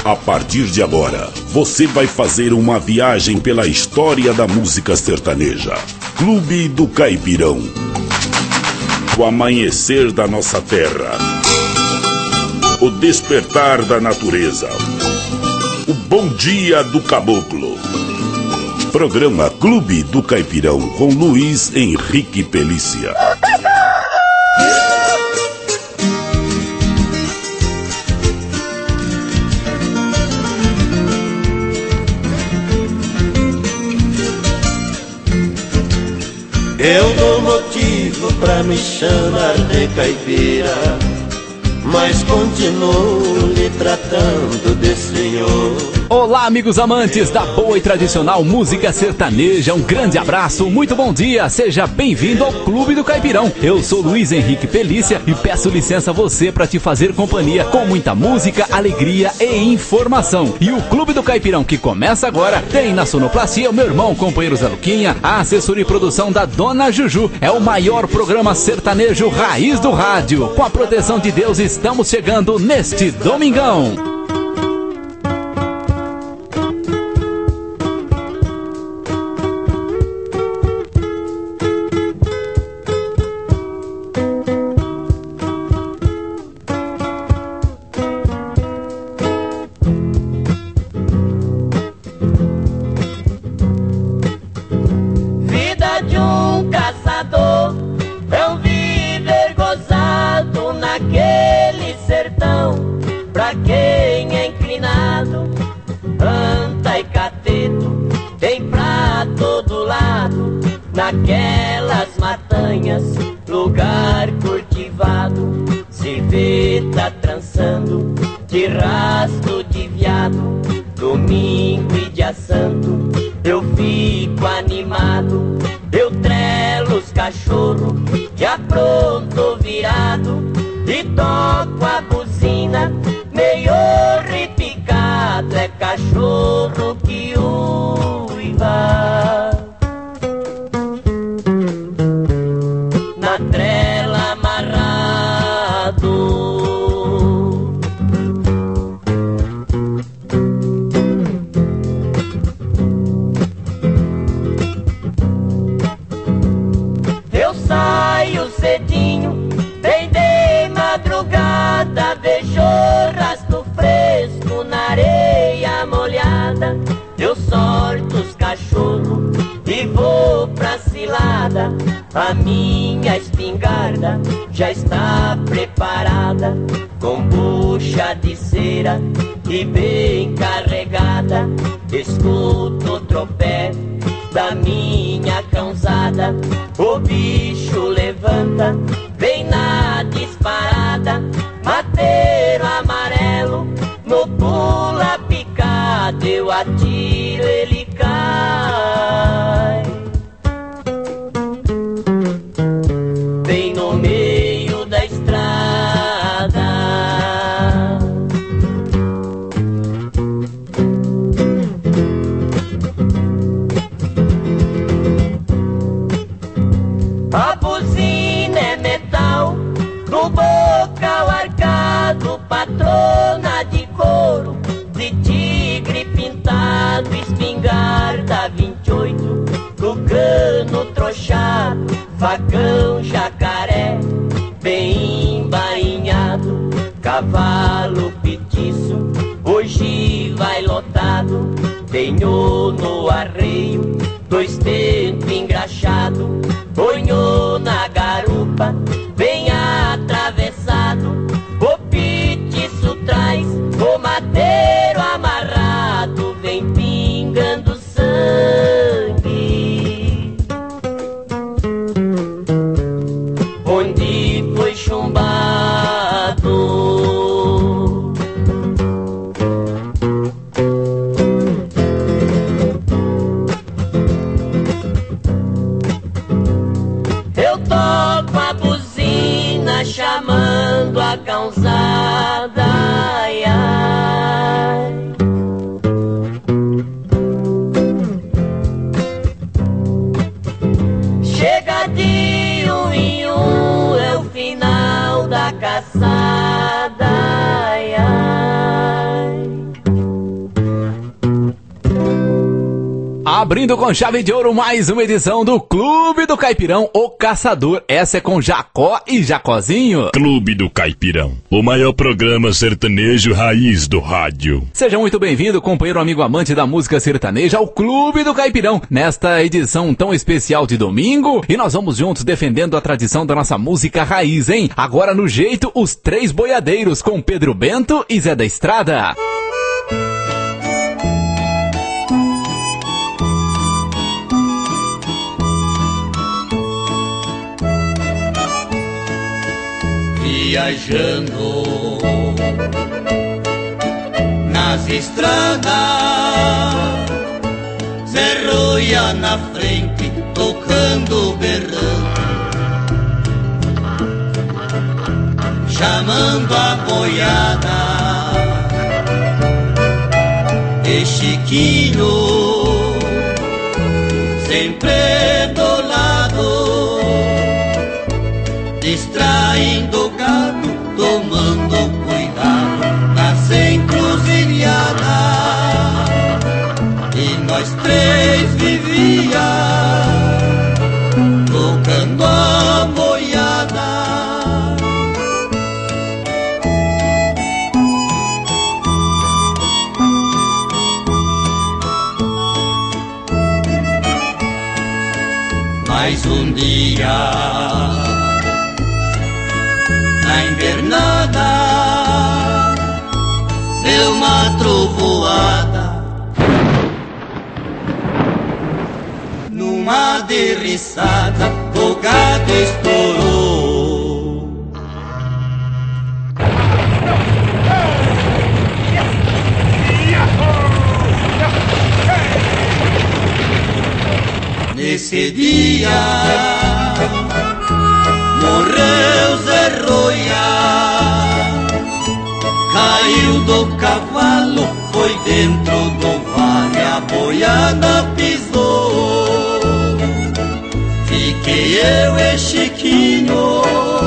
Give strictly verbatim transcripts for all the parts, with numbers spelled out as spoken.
A partir de agora, você vai fazer uma viagem pela história da música sertaneja. Clube do Caipirão. O amanhecer da nossa terra. O despertar da natureza. O bom dia do caboclo. Programa Clube do Caipirão com Luiz Henrique Pelícia. Eu dou motivo pra me chamar de caipira, mas continuo lhe tratando de senhor. Olá, amigos amantes da boa e tradicional música sertaneja, um grande abraço, muito bom dia, seja bem-vindo ao Clube do Caipirão. Eu sou Luiz Henrique Pelícia e peço licença a você para te fazer companhia com muita música, alegria e informação. E o Clube do Caipirão que começa agora tem na sonoplastia o meu irmão, companheiro Zé Luquinha, a assessoria e produção da Dona Juju. É o maior programa sertanejo raiz do rádio. Com a proteção de Deus estamos chegando neste domingão. Naquelas matanhas, lugar cultivado, se vê tá trançando de rastro de viado. Domingo e dia santo eu fico animado, eu trelo os cachorros já pronto virado e toco a buzina meio repicado. É cachorro que uiva na trela amarrado. Eu saio cedinho, bem de madrugada, vejo rastro fresco na areia molhada. Eu sorto os cachorros e vou pra cilada. A minha espingarda já está preparada, com bucha de cera e bem carregada. Escuto o tropé da minha cãozada, o bicho levanta, vem na disparada. Mateiro amarelo no pula picado, eu atiro, ele cai bem no meio da estrada. A buzina é metal, no bocal arcado, patrona de couro, de tigre pintado, espingarda vinte e oito, do cano trochado, facão jacaré, bem embainhado, cavalo petiço, hoje vai lotado. Tenho no arreio dois tentos engraxado, ponho na garupa, bem atravessado. O petiço traz o mateiro amarrado, vem pingando sangue onde foi chumbado. Eu toco a buzina chamando a cãozada, ai, ai. Chega de um em um, é o final da caçada, ai, ai. Abrindo com chave de ouro mais uma edição do Clube do Caipirão, o Caçador. Essa é com Jacó e Jacozinho. Clube do Caipirão, o maior programa sertanejo raiz do rádio. Seja muito bem-vindo, companheiro, amigo, amante da música sertaneja, ao Clube do Caipirão, nesta edição tão especial de domingo. E nós vamos juntos defendendo a tradição da nossa música raiz, hein? Agora no jeito, os Três Boiadeiros, com Pedro Bento e Zé da Estrada. Viajando nas estradas, Zé Roia na frente, tocando berrante, chamando a boiada. E Chiquinho sempre do lado, distraindo o gado, tomando cuidado nas encruzilhadas. E nós três vivia tocando a boiada. Mais um dia na invernada deu uma trovoada, numa derriçada o gado estourou. Nesse dia morreu Zé Roia, caiu do cavalo, foi dentro do vale, a boiada pisou. Fiquei eu e Chiquinho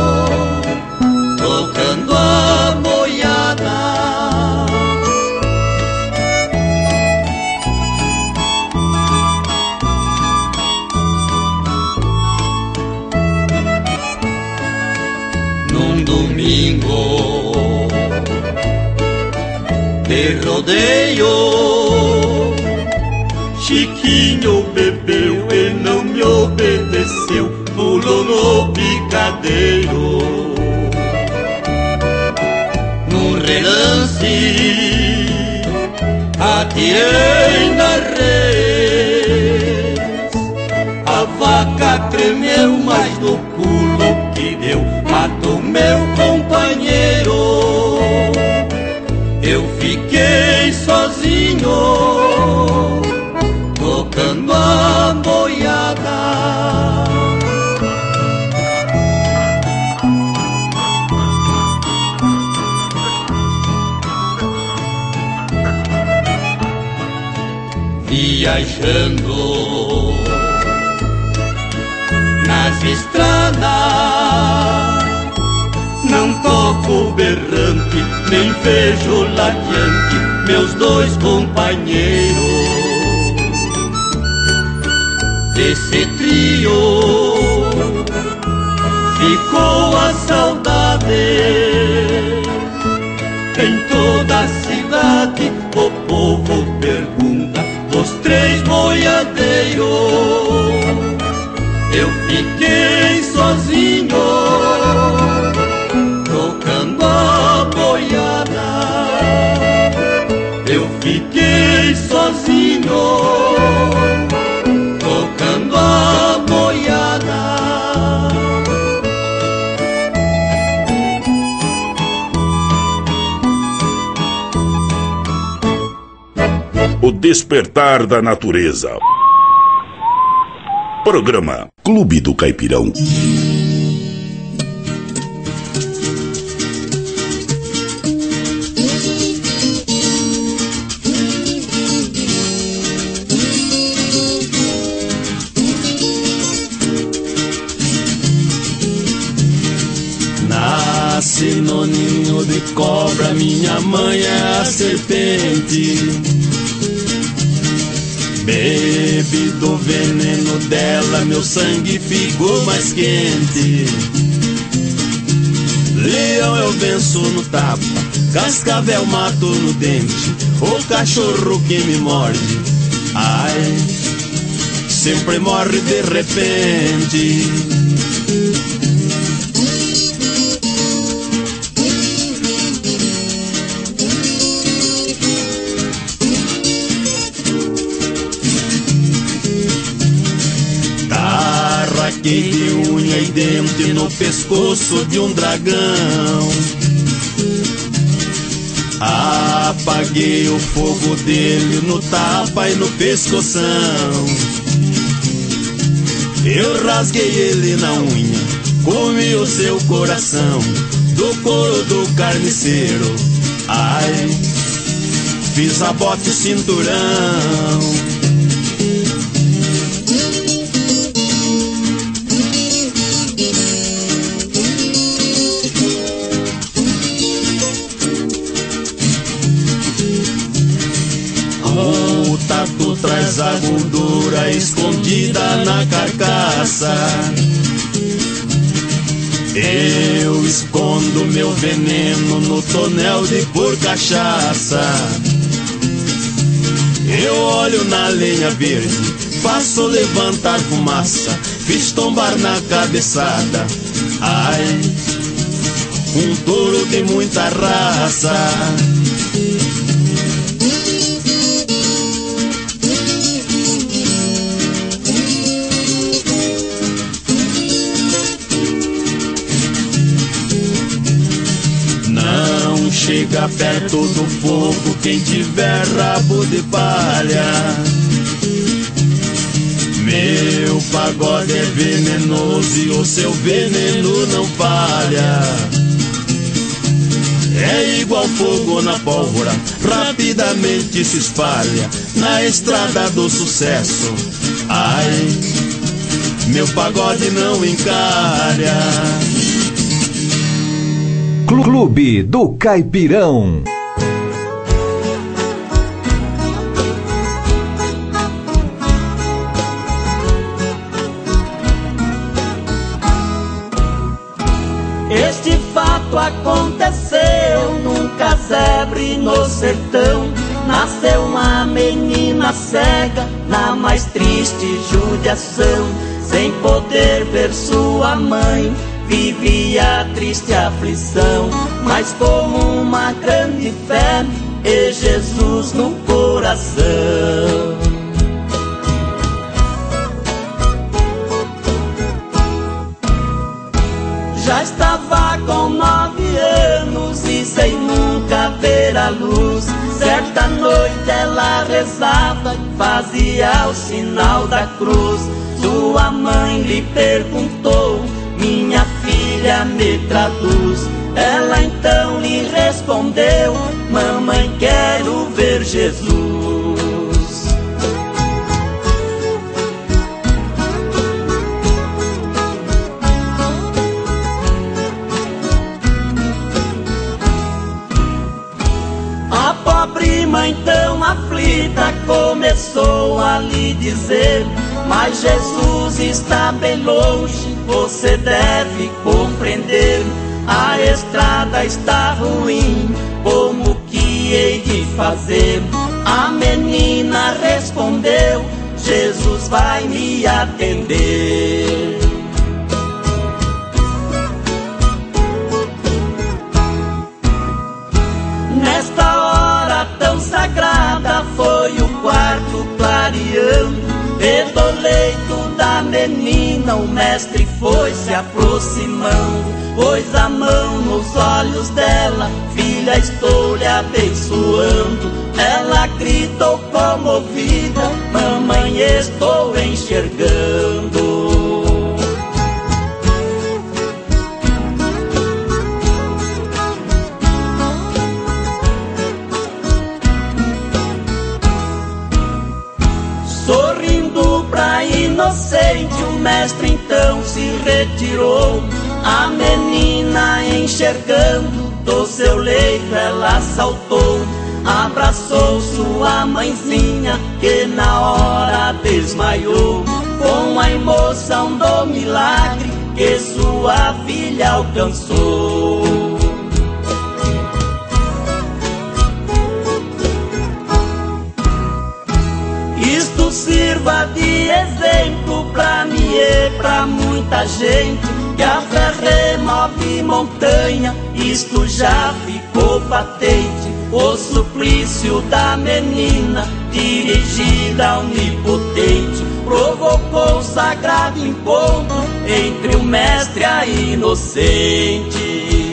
tocando a boiada. Domingo de rodeio, Chiquinho bebeu e não me obedeceu, pulou no picadeiro. Num relance atirei na res, a vaca tremeu mais do pulo que deu, matou meu companheiro. Eu fiquei sozinho tocando a boiada. Viajando nas estradas, não toco berrante, nem vejo ladeante meus dois companheiros. Desse trio ficou a saudade, em toda a cidade o povo pergunta dos três boiadeiros. Eu fiquei sozinho tocando a boiada. Eu fiquei sozinho tocando a boiada. O despertar da natureza. Programa Clube do Caipirão. Nasce no ninho de cobra, minha mãe é a serpente. Bebi do veneno dela, meu sangue ficou mais quente. Leão eu venço no tapa, cascavel mato no dente, o cachorro que me morde, ai, sempre morre de repente. Tarraquei de unha e dente no pescoço de um dragão. Apaguei o fogo dele no tapa e no pescoção. Eu rasguei ele na unha, comi o seu coração, do couro do carniceiro, ai, fiz a bote e cinturão. O tatu traz a gordura escondida na carcaça. Eu escondo meu veneno no tonel de por cachaça. Eu olho na lenha verde, faço levantar fumaça, fiz tombar na cabeçada, ai, um touro de muita raça. Chega perto do fogo quem tiver rabo de palha. Meu pagode é venenoso e o seu veneno não falha. É igual fogo na pólvora, rapidamente se espalha na estrada do sucesso. Ai, meu pagode não encalha. Clube do Caipirão. Este fato aconteceu num casebre no sertão. Nasceu uma menina cega na mais triste judiação, sem poder ver sua mãe. Vivia triste aflição, mas com uma grande fé e Jesus no coração. Já estava com nove anos e sem nunca ver a luz. Certa noite ela rezava e fazia o sinal da cruz. Sua mãe lhe perguntou: minha filha, me traduz. Ela então lhe respondeu: mamãe, quero ver Jesus. A pobre mãe tão aflita começou a lhe dizer: mas Jesus está bem longe, você deve compreender. A estrada está ruim, como que hei de fazer? A menina respondeu: Jesus vai me atender. Nesta hora tão sagrada foi o quarto clareando, e do leito da menina o mestre foi se aproximando. Pôs a mão nos olhos dela: filha, estou lhe abençoando. Ela gritou comovida: mamãe, estou enxergando. Sorrindo pra inocente, o mestre então se retirou. A menina enxergando, do seu leito ela saltou. abraçou sua mãezinha, que na hora desmaiou, com a emoção do milagre que sua filha alcançou. Isto sirva de exemplo pra mim e pra muita gente, que a fé remove montanha, isto já ficou patente. O suplício da menina, dirigida ao onipotente, provocou sagrado encontro entre o mestre e a inocente.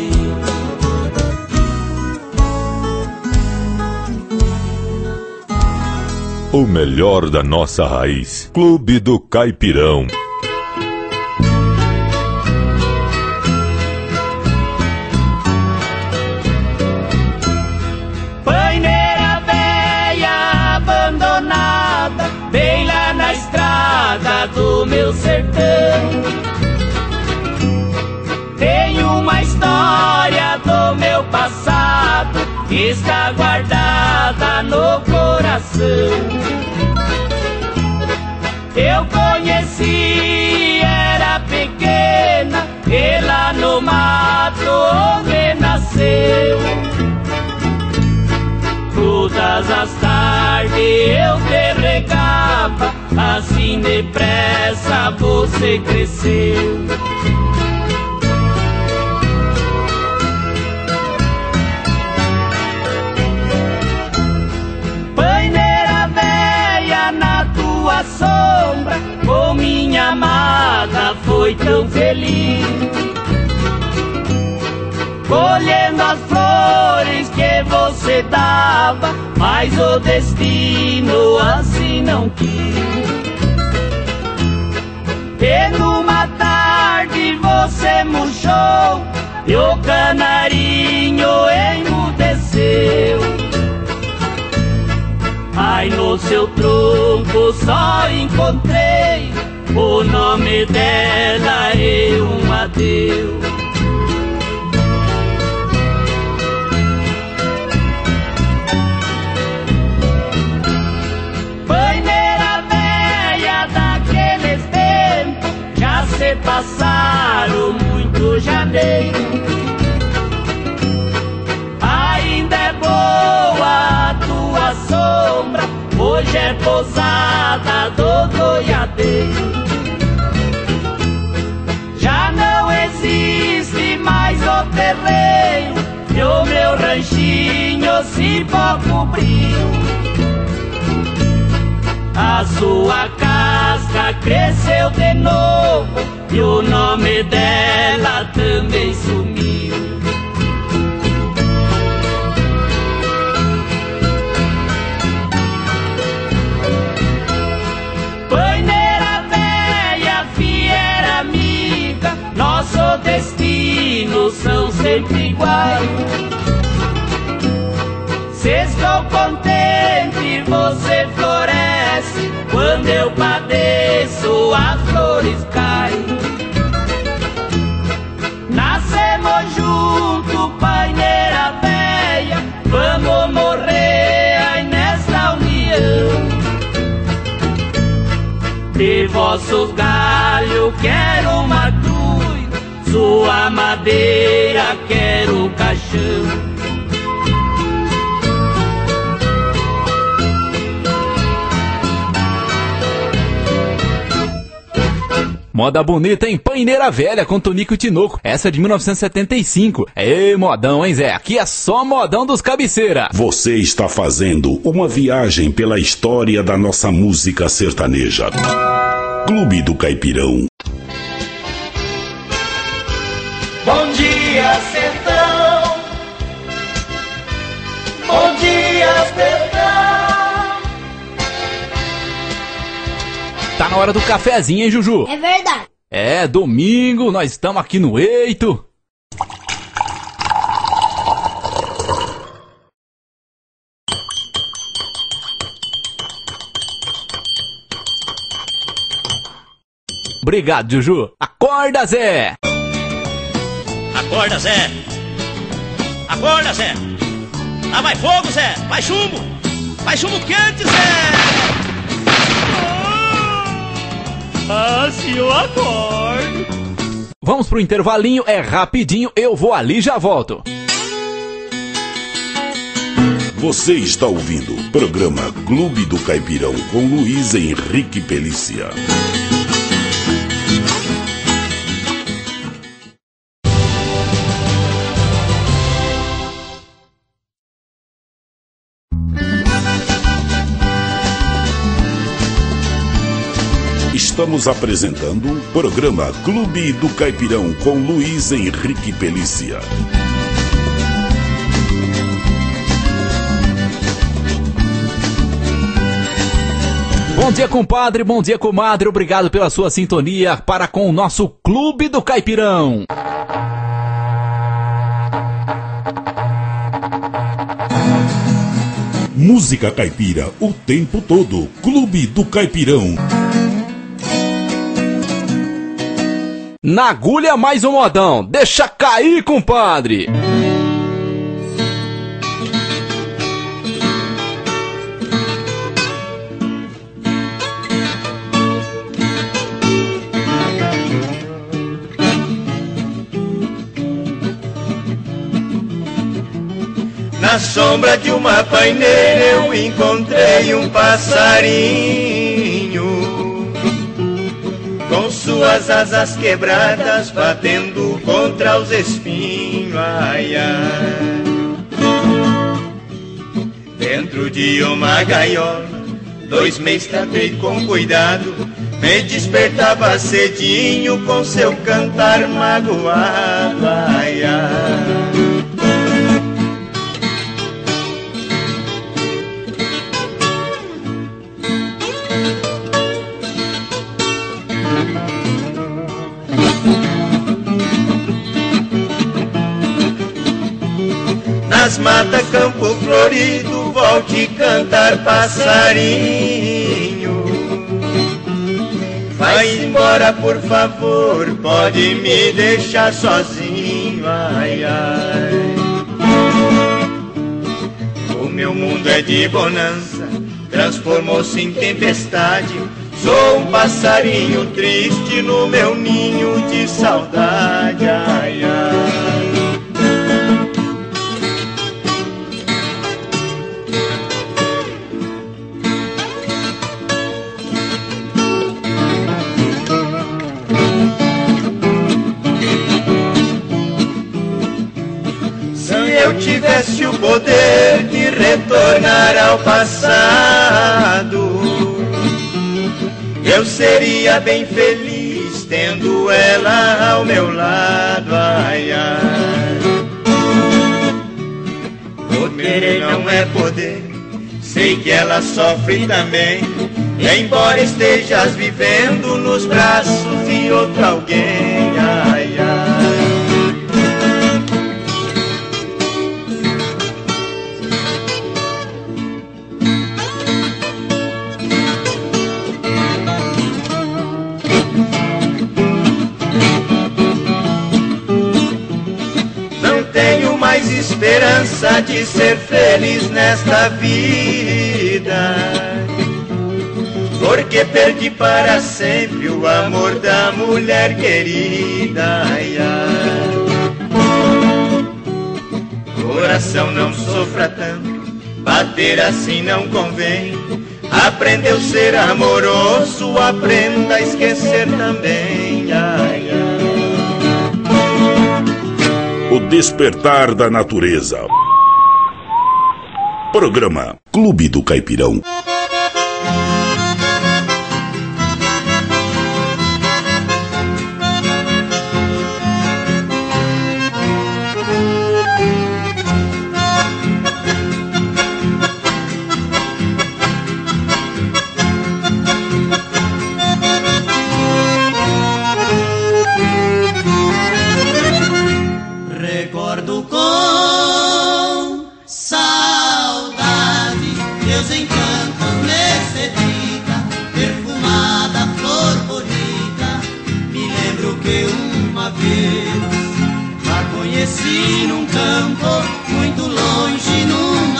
O melhor da nossa raiz. Clube do Caipirão. Paineira velha abandonada, bem lá na estrada do meu sertão. Tem uma história do meu passado que está guardada no coração. Eu conheci, era pequena, e lá no mato onde nasceu. Todas as tardes eu te regava, assim depressa você cresceu. Sombra, com minha amada foi tão feliz, colhendo as flores que você dava, mas o destino assim não quis. E numa tarde você murchou e o canarinho emudeceu. Ai, no seu tronco só encontrei o nome dela e um adeus. Paineira velha daqueles tempos, já se passaram muito janeiro. Ainda é boa a tua sombra, hoje é pousada do boiadeiro. Já não existe mais o terreiro, e o meu ranchinho se cobriu. A sua casca cresceu de novo, e o nome dela também sumiu. Nosso destino são sempre iguais. Se estou contente, você floresce, quando eu padeço, as flores caem. Nascemos junto, paineira velha, vamos morrer aí nesta união. De vossos galhos quero uma cruz, sua madeira quero caixão. Moda bonita em Paineira Velha com Tonico e Tinoco. Essa é de mil novecentos e setenta e cinco. Ei, modão, hein, Zé? Aqui é só modão dos cabeceira. Você está fazendo uma viagem pela história da nossa música sertaneja. Clube do Caipirão. Bom dia, sertão. Bom dia, sertão. Tá na hora do cafezinho, hein, Juju? É verdade. É, domingo, nós estamos aqui no Eito. Obrigado, Juju. Acorda, Zé. Acorda, Zé. Acorda, Zé. Lá vai fogo, Zé, vai chumbo, vai chumbo quente, Zé. Ah, se eu acordo. Vamos pro intervalinho, é rapidinho, eu vou ali e já volto. Você está ouvindo o programa Clube do Caipirão com Luiz Henrique Pelícia. Estamos apresentando o programa Clube do Caipirão com Luiz Henrique Pelícia. Bom dia, compadre, bom dia, comadre, obrigado pela sua sintonia para com o nosso Clube do Caipirão. Música caipira o tempo todo. Clube do Caipirão. Na agulha mais um modão, deixa cair, compadre. Na sombra de uma paineira eu encontrei um passarinho, com suas asas quebradas batendo contra os espinhos, ai, ai. Dentro de uma gaiola, dois meses tratei com cuidado, me despertava cedinho com seu cantar magoado, ai, ai. Nas matas, campo florido, volte cantar passarinho. Vai embora, por favor, pode me deixar sozinho, ai, ai. O meu mundo é de bonança, transformou-se em tempestade. Sou um passarinho triste no meu ninho de saudade, ai, ai. Tivesse o poder de retornar ao passado, eu seria bem feliz tendo ela ao meu lado, ai, ai. Poder não é poder, sei que ela sofre também, embora estejas vivendo nos braços de outro alguém, ai, ai. Esperança de ser feliz nesta vida, porque perdi para sempre o amor da mulher querida, ai, ai. Coração, não sofra tanto, bater assim não convém. Aprendeu a ser amoroso, aprenda a esquecer também, ai, ai. O despertar da natureza. Programa Clube do Caipirão. Num campo muito longe, num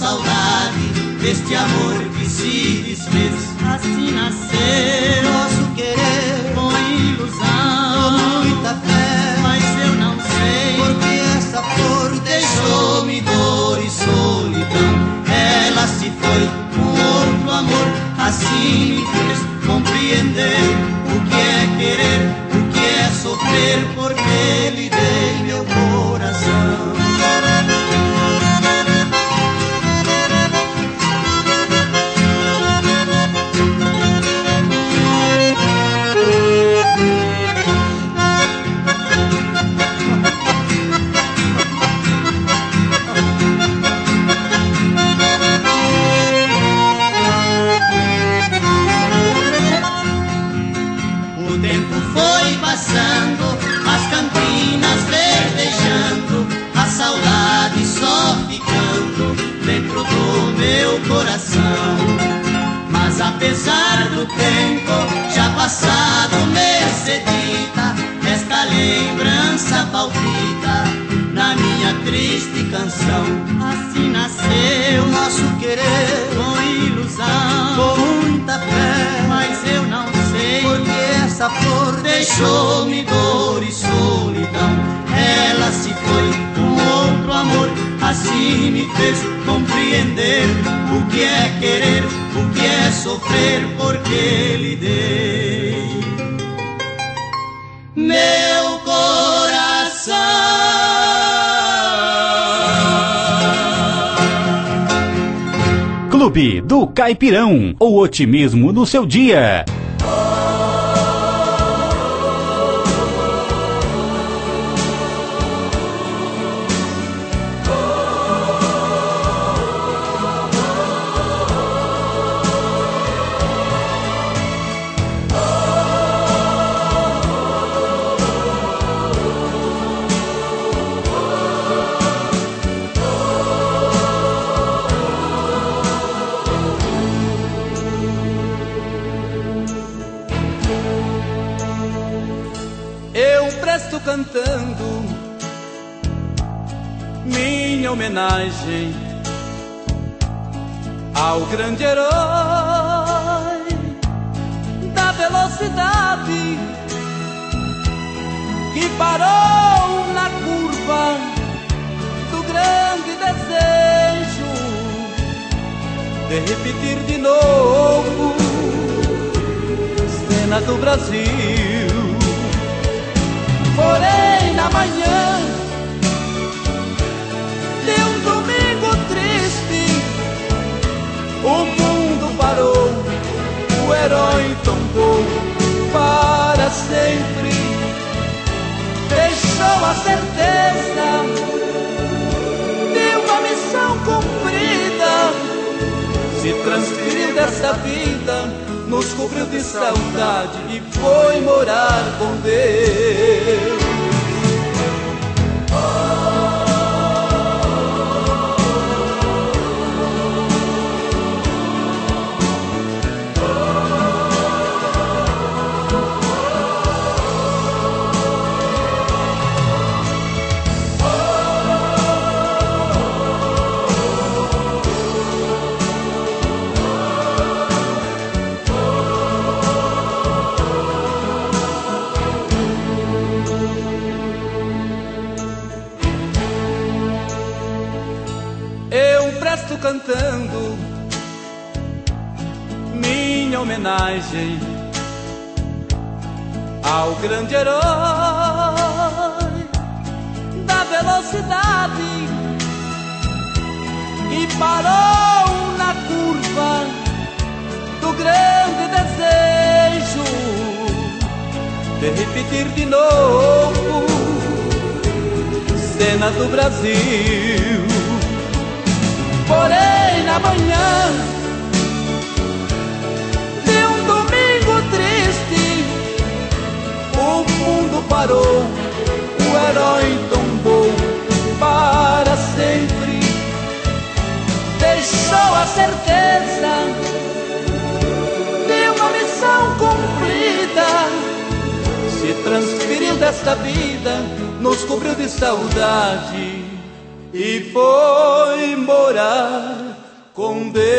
saudade deste amor que se desfez. Assim nasceu nosso querer com ilusão, com muita fé, mas eu não sei porque essa flor deixou-me dor e solidão. Ela se foi com outro amor, assim me fez compreender o que é querer, o que é sofrer, porque lhe dei meu coração. As campinas verdejando, a saudade só ficando dentro do meu coração. Mas apesar do tempo já passado, Mercedita, esta lembrança palpita na minha triste canção. Assim nasceu nosso querer com ilusão, com muita fé, mas eu não sei porque essa flor deixou-me dor e solidão. Ela se foi com outro amor, assim me fez compreender o que é querer, o que é sofrer, porque lhe dei meu coração. Clube do Caipirão, o otimismo no seu dia. Cantando minha homenagem ao grande herói da velocidade que parou na curva do grande desejo de repetir de novo cena do Brasil. Porém, na manhã de um domingo triste, o mundo parou, o herói tombou para sempre. Deixou a certeza de uma missão cumprida, se transferiu dessa vida, nos cobriu de saudade e foi morar com Deus. Cantando minha homenagem ao grande herói da velocidade que parou na curva do grande desejo de repetir de novo cena do Brasil. Porém, na manhã de um domingo triste, o mundo parou, o herói tombou para sempre. Deixou a certeza de uma missão cumprida, se transferiu desta vida, nos cobriu de saudade e foi morar com Deus.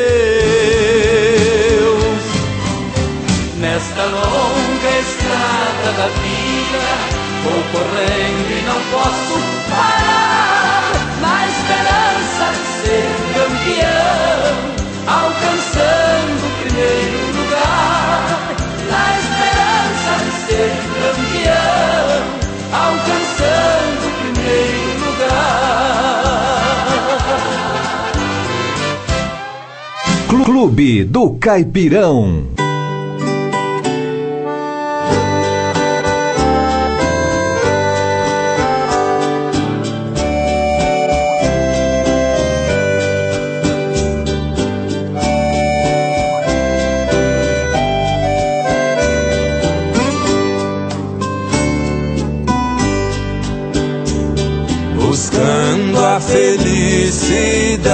Nesta longa estrada da vida vou correndo e não posso parar, na esperança de ser campeão, alcançando o primeiro lugar. Na esperança de ser campeão, alcançando o primeiro lugar. Clube do Caipirão. Buscando a felicidade,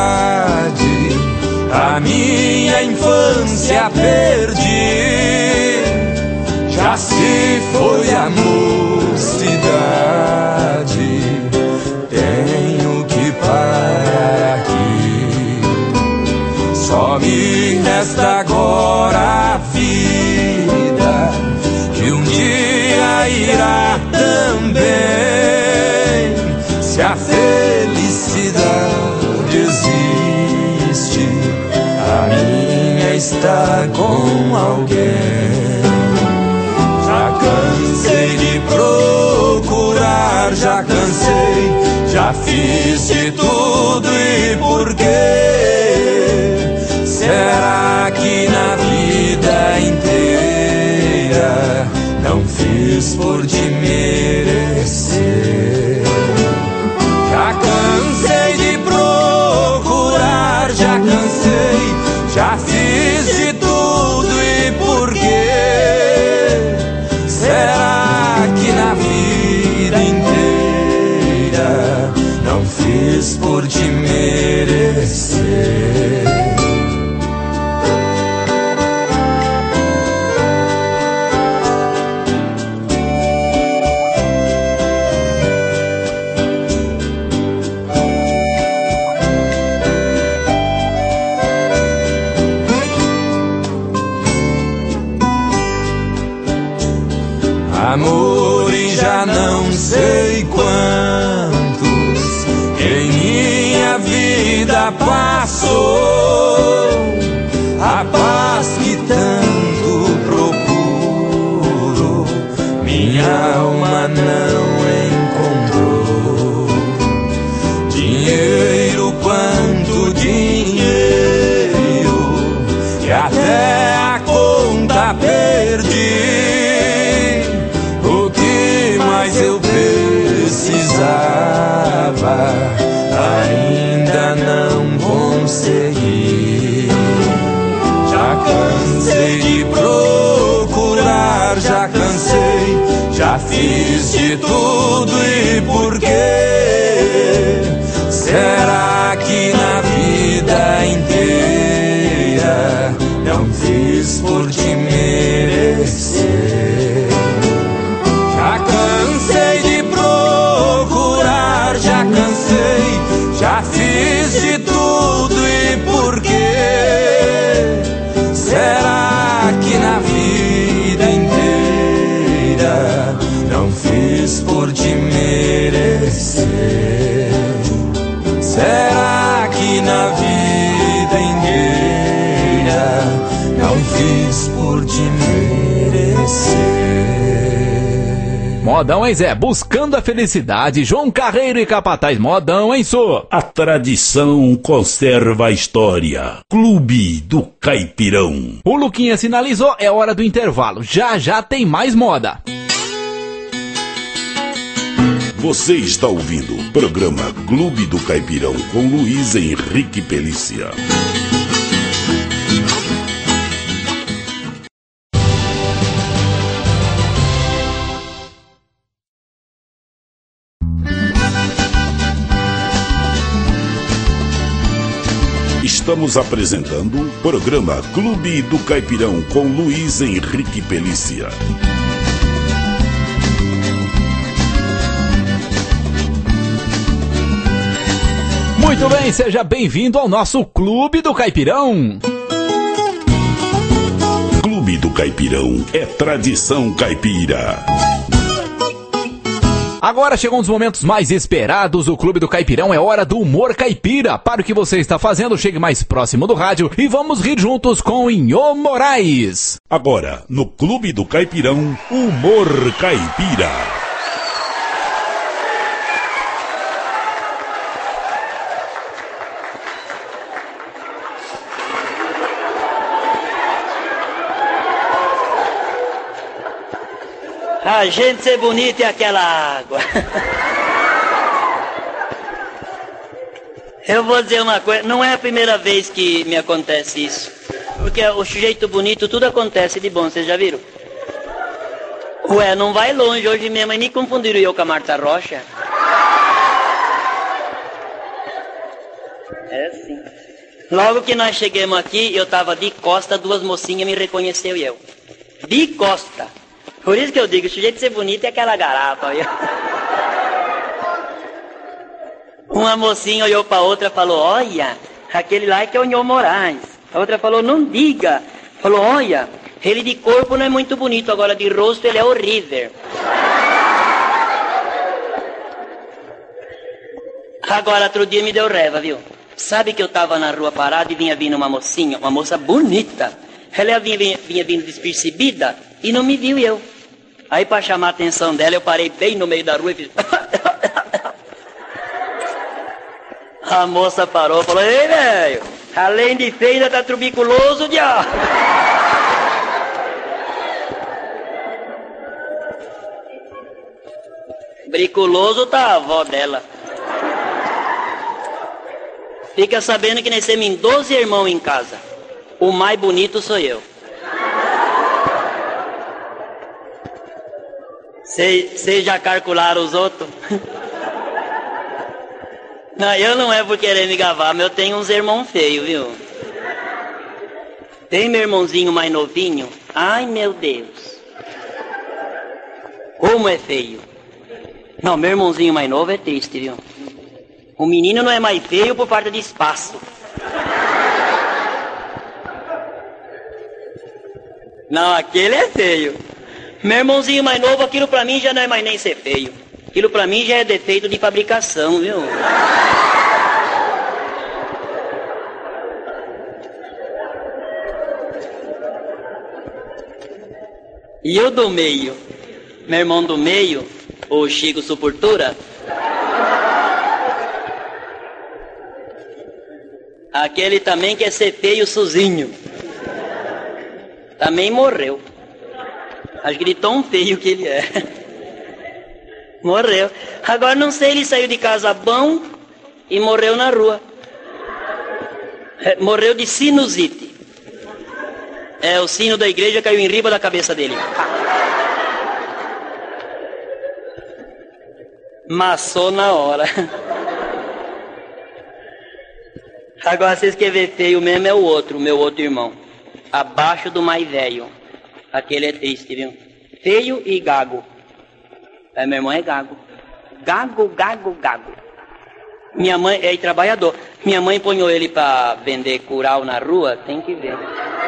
a minha infância perdi. Já se foi a mocidade, tenho que parar aqui. Só me resta agora a vida, que um dia irá também. Se a felicidade existe, a minha está com alguém. Já cansei de procurar, já cansei, já fiz de tudo e por quê? Será que na vida inteira não fiz por te merecer? Já cansei de procurar, já cansei, já fiz de tudo e por quê? Será que na vida inteira não fiz por te merecer? Amores já não sei quantos em minha vida passou, a paz que tanto procuro, minha alma não encontrou. Dinheiro, quanto dinheiro, e até a conta perdi. Mas eu precisava, ainda não consegui. Já cansei de procurar, já cansei, já fiz de tudo e por quê? Será que na vida inteira não fiz por te merecer? Já cansei de procurar, já cansei, já fiz de tudo e por quê? Será que na vida inteira não fiz por te merecer? Será que na vida inteira não fiz por te merecer? Modão, hein, Zé? Buscando a felicidade, João Carreiro e Capataz. Modão, hein, Sô? A tradição conserva a história. Clube do Caipirão. O Luquinha sinalizou, é hora do intervalo. Já já tem mais moda. Você está ouvindo o programa Clube do Caipirão com Luiz Henrique Pelícia. Estamos apresentando o programa Clube do Caipirão com Luiz Henrique Pelícia. Muito bem, seja bem-vindo ao nosso Clube do Caipirão. Clube do Caipirão é tradição caipira. Agora chegou um dos momentos mais esperados do Clube do Caipirão, é hora do humor caipira. Para o que você está fazendo, chegue mais próximo do rádio e vamos rir juntos com Inhô Moraes. Agora, no Clube do Caipirão, humor caipira. A gente ser bonita é aquela água. Eu vou dizer uma coisa, não é a primeira vez que me acontece isso. Porque o sujeito bonito, tudo acontece de bom, vocês já viram? Ué, não vai longe, hoje minha mãe me confundiram eu com a Marta Rocha. É sim. Logo que nós chegamos aqui, eu tava de costa, duas mocinhas me reconheceu e eu. De costa. Por isso que eu digo, o sujeito de ser bonito é aquela garapa. Viu? Uma mocinha olhou para outra e falou, olha, aquele lá é que é o Inhô Moraes. A outra falou, não diga. Falou, olha, ele de corpo não é muito bonito, agora de rosto ele é horrível. Agora, outro dia me deu raiva, viu? Sabe que eu tava na rua parado e vinha vindo uma mocinha, uma moça bonita. Ela vinha, vinha, vinha vindo despercebida e não me viu eu. Aí, para chamar a atenção dela, eu parei bem no meio da rua e fiz... A moça parou e falou, ei, velho, além de feio, ainda tá tuberculoso, diabo. Briculoso tá a avó dela. Fica sabendo que nós temos doze irmãos em casa. O mais bonito sou eu. Vocês já calcularam os outros? Não, eu não é por querer me gabar, mas eu tenho uns irmãos feios, viu? Tem meu irmãozinho mais novinho. Ai, meu Deus. Como é feio. Não, meu irmãozinho mais novo é triste, viu? O menino não é mais feio por falta de espaço. Não, aquele é feio. Meu irmãozinho mais novo, aquilo pra mim já não é mais nem ser feio. Aquilo pra mim já é defeito de fabricação, viu? E eu do meio, meu irmão do meio, o Chico Sepultura, aquele também quer ser feio sozinho. Também morreu. Acho que ele é tão feio que ele é. Morreu. Agora não sei, ele saiu de casa bom e morreu na rua. Morreu de sinusite. É, o sino da igreja caiu em riba da cabeça dele. Maçou na hora. Agora vocês querem ver feio mesmo é o outro, o meu outro irmão. Abaixo do mais velho. Aquele é triste, viu? Feio e gago. É, meu irmão é gago. Gago, gago, gago. Minha mãe é trabalhador. Minha mãe ponhou ele pra vender curau na rua, tem que ver.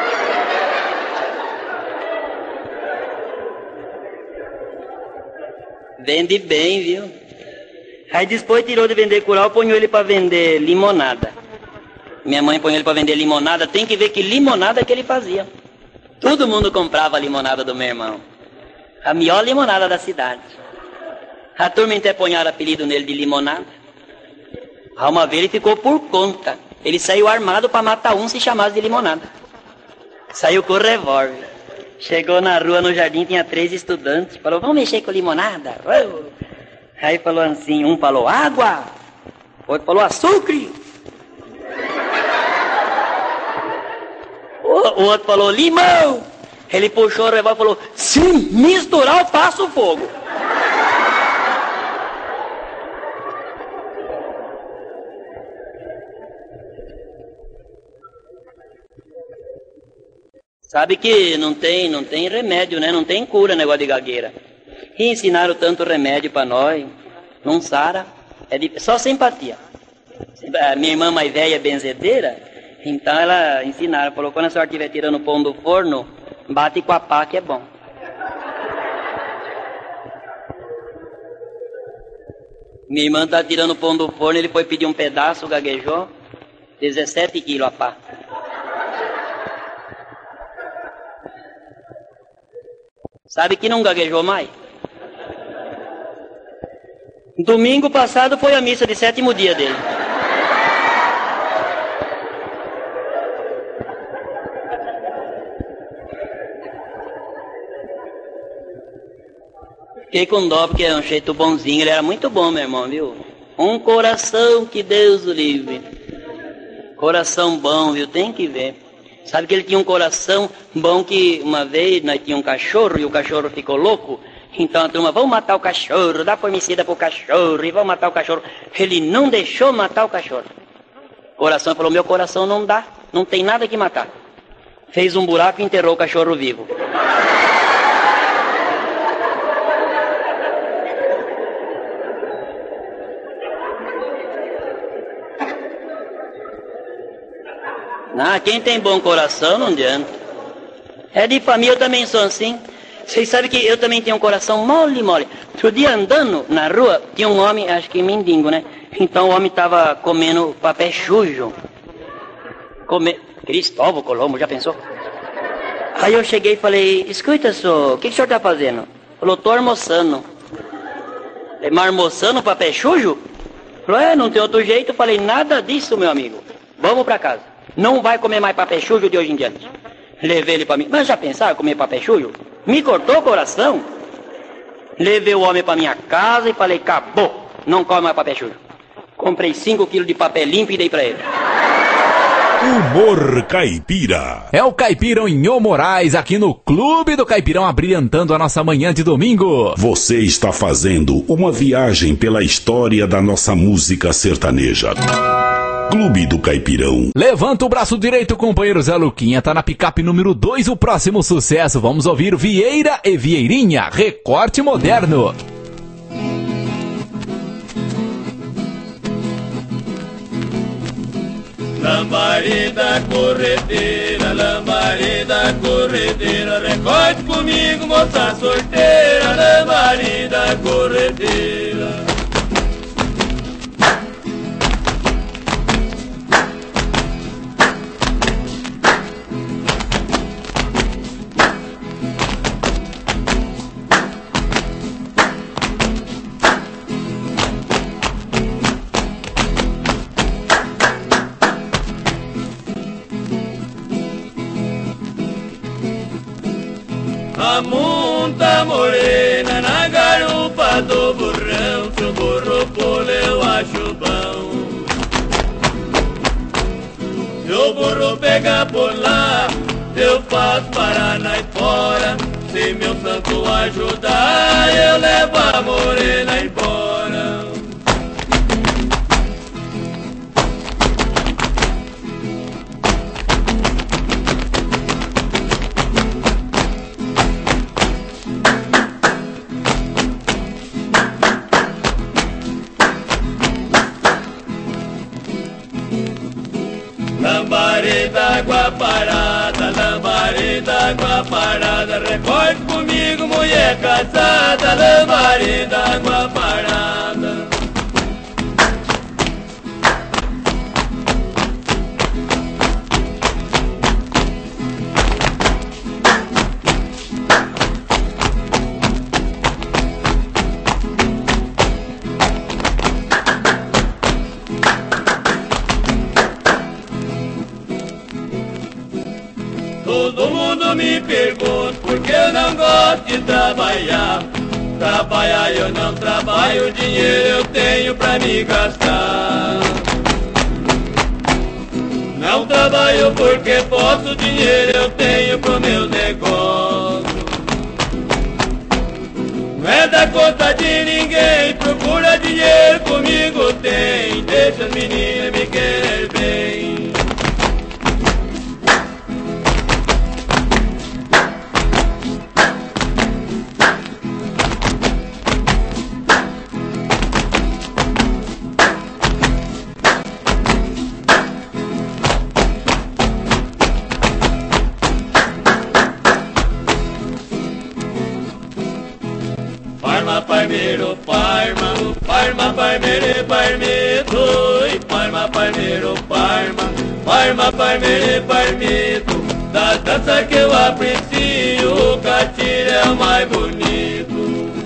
Vende bem, viu? Aí depois tirou de vender curau, ponhou ele pra vender limonada. Minha mãe põe ele pra vender limonada, tem que ver que limonada que ele fazia. Todo mundo comprava a limonada do meu irmão. A melhor limonada da cidade. A turma até ponharam apelido nele de limonada. A uma vez ele ficou por conta. Ele saiu armado pra matar um se chamasse de limonada. Saiu com revólver. Chegou na rua, no jardim, tinha três estudantes. Falou, vamos mexer com limonada? Aí falou assim, um falou água. Outro falou açúcar. O outro falou limão. Ele puxou o revólver e falou, se misturar eu passo fogo. Sabe que não tem, não tem remédio, né? Não tem cura negócio de gagueira. E ensinaram tanto remédio para nós. Não sara. É de, só simpatia. A minha irmã mais velha é benzedeira, então ela ensinaram, falou, quando a senhora estiver tirando o pão do forno, bate com a pá que é bom. Minha irmã tá tirando o pão do forno, ele foi pedir um pedaço, gaguejou, dezessete quilos a pá. Sabe que não gaguejou mais? Domingo passado foi a missa de sétimo dia dele. Fiquei com dó porque é um jeito bonzinho, ele era muito bom, meu irmão, viu? Um coração que Deus o livre. Coração bom, viu? Tem que ver. Sabe que ele tinha um coração bom que uma vez nós tínhamos um cachorro e o cachorro ficou louco. Então a turma, vamos matar o cachorro, dá formicida pro cachorro e vamos matar o cachorro. Ele não deixou matar o cachorro. O coração falou, meu coração não dá, não tem nada que matar. Fez um buraco e enterrou o cachorro vivo. Ah, quem tem bom coração não adianta. É de família, eu também sou assim. Vocês sabem que eu também tenho um coração mole, mole. Outro dia andando na rua, tinha um homem, acho que mendigo, né? Então o homem estava comendo papel sujo. Come... Cristóvão Colombo, já pensou? Aí eu cheguei e falei, escuta, senhor, o que, que o senhor está fazendo? Falou, tô almoçando. Falei, mas almoçando papel sujo? Falou, é, não tem outro jeito. Eu falei, nada disso, meu amigo. Vamos para casa. Não vai comer mais papel sujo de hoje em diante. Levei ele para mim. Mas já pensaram comer papel sujo? Me cortou o coração. Levei o homem para minha casa e falei, acabou. Não come mais papel sujo. Comprei cinco quilos de papel limpo e dei para ele. Humor Caipira. É o Caipirão Nhô Moraes aqui no Clube do Caipirão, abrilhantando a nossa manhã de domingo. Você está fazendo uma viagem pela história da nossa música sertaneja. Clube do Caipirão. Levanta o braço direito, companheiro Zé Luquinha. Tá na picape número dois, o próximo sucesso. Vamos ouvir Vieira e Vieirinha, recorte moderno. Lambareda corredeira, lambareda corredeira, recorte comigo, moça sorteira, lambareda corredeira. A monta morena na garupa do burrão, se o burro pula eu acho bom. Se o burro pegar por lá, eu faço parar na fora. Se meu santo ajudar, eu levo a morena embora. Lambareda, água parada, lambareda, água parada, recorte comigo, mulher casada, lambareda, água parada. Todo mundo me pergunta por que eu não gosto de trabalhar. Trabalhar eu não trabalho, dinheiro eu tenho pra me gastar. Não trabalho porque posso, dinheiro eu tenho pro meu negócio. Não é da conta de ninguém, procura dinheiro comigo tem. Deixa as meninas me querer bem. parmeiro, parma, parma, parmeiro, parmito, parma, parmeiro, parma, parma, parmeiro, parmito. Da dança que eu aprecio, o catira é o mais bonito.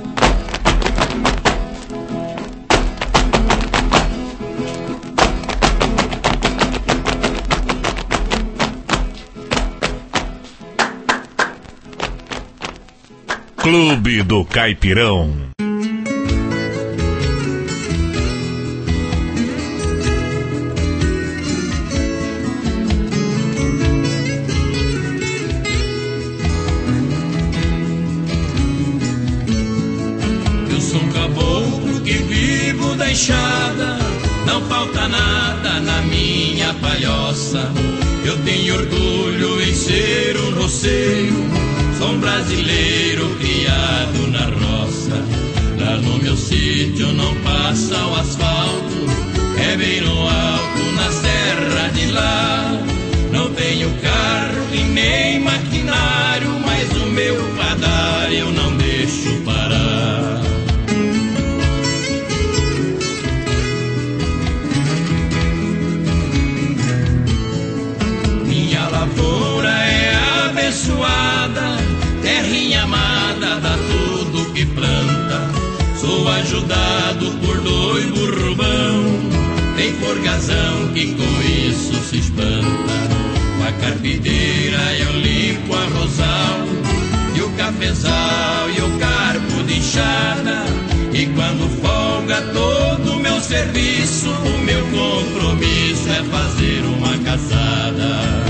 Clube do Caipirão. Eu sou um caboclo que vivo da enxada, não falta nada na minha palhoça. Eu tenho orgulho em ser um roceiro, sou um brasileiro criado na roça. Lá no meu sítio não passa o asfalto, é bem no alto, na serra de lá. Não tenho carro e nem maquinário, mas o meu padar eu não deixo parar. Minha lavoura é abençoada, terrinha amada dá tudo que planta. Sou ajudado por dois burrubão, tem forgazão que com isso se espanta. Com a carpideira eu limpo a rosal, e o cafezal e o carpo de enxada. E quando folga todo o meu serviço, o meu compromisso é fazer uma caçada.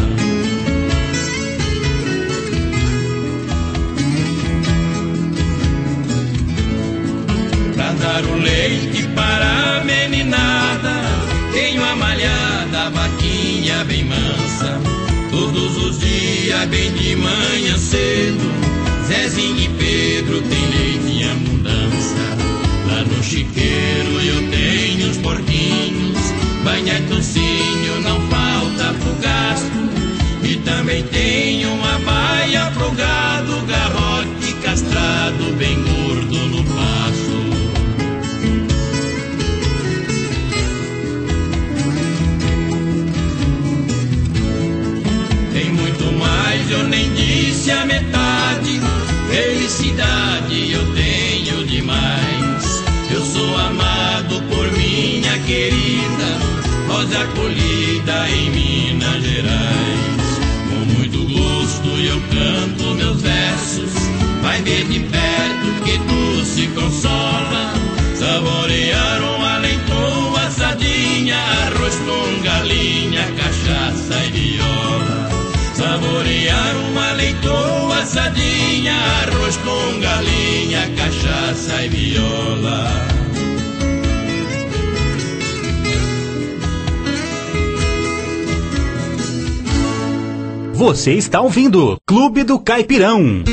Dar o leite para a meninada, tenho a malhada, a vaquinha bem mansa. Todos os dias, bem de manhã cedo, Zezinho e Pedro tem leite em abundância. Lá no chiqueiro eu tenho uns porquinhos, banha e tocinho, não falta pro gasto. E também tenho uma baia pro gado, garrote castrado, bem gordo no passo. Eu nem disse a metade, felicidade eu tenho demais. Eu sou amado por minha querida, rosa colhida em Minas Gerais. Com muito gosto eu canto meus versos, vai ver de perto que tu se consola. Saborear uma leitoa assadinha, arroz com galinha, cachaça e viola. Saborear uma leitoa assadinha, arroz com galinha, cachaça e viola. Você está ouvindo Clube do Caipirão.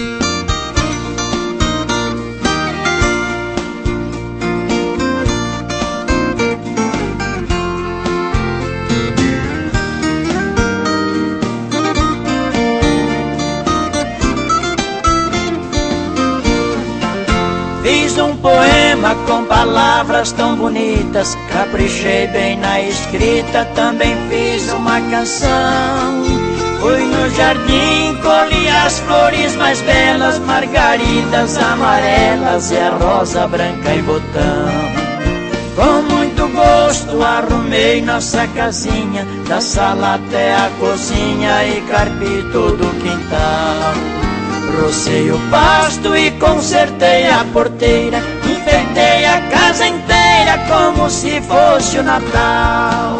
Com palavras tão bonitas, caprichei bem na escrita, também fiz uma canção. Fui no jardim, colhi as flores mais belas, margaridas amarelas e a rosa branca em botão. Com muito gosto arrumei nossa casinha, da sala até a cozinha, e carpi todo o quintal. Rocei o pasto e consertei a porteira, enfeitei a casa inteira como se fosse o Natal.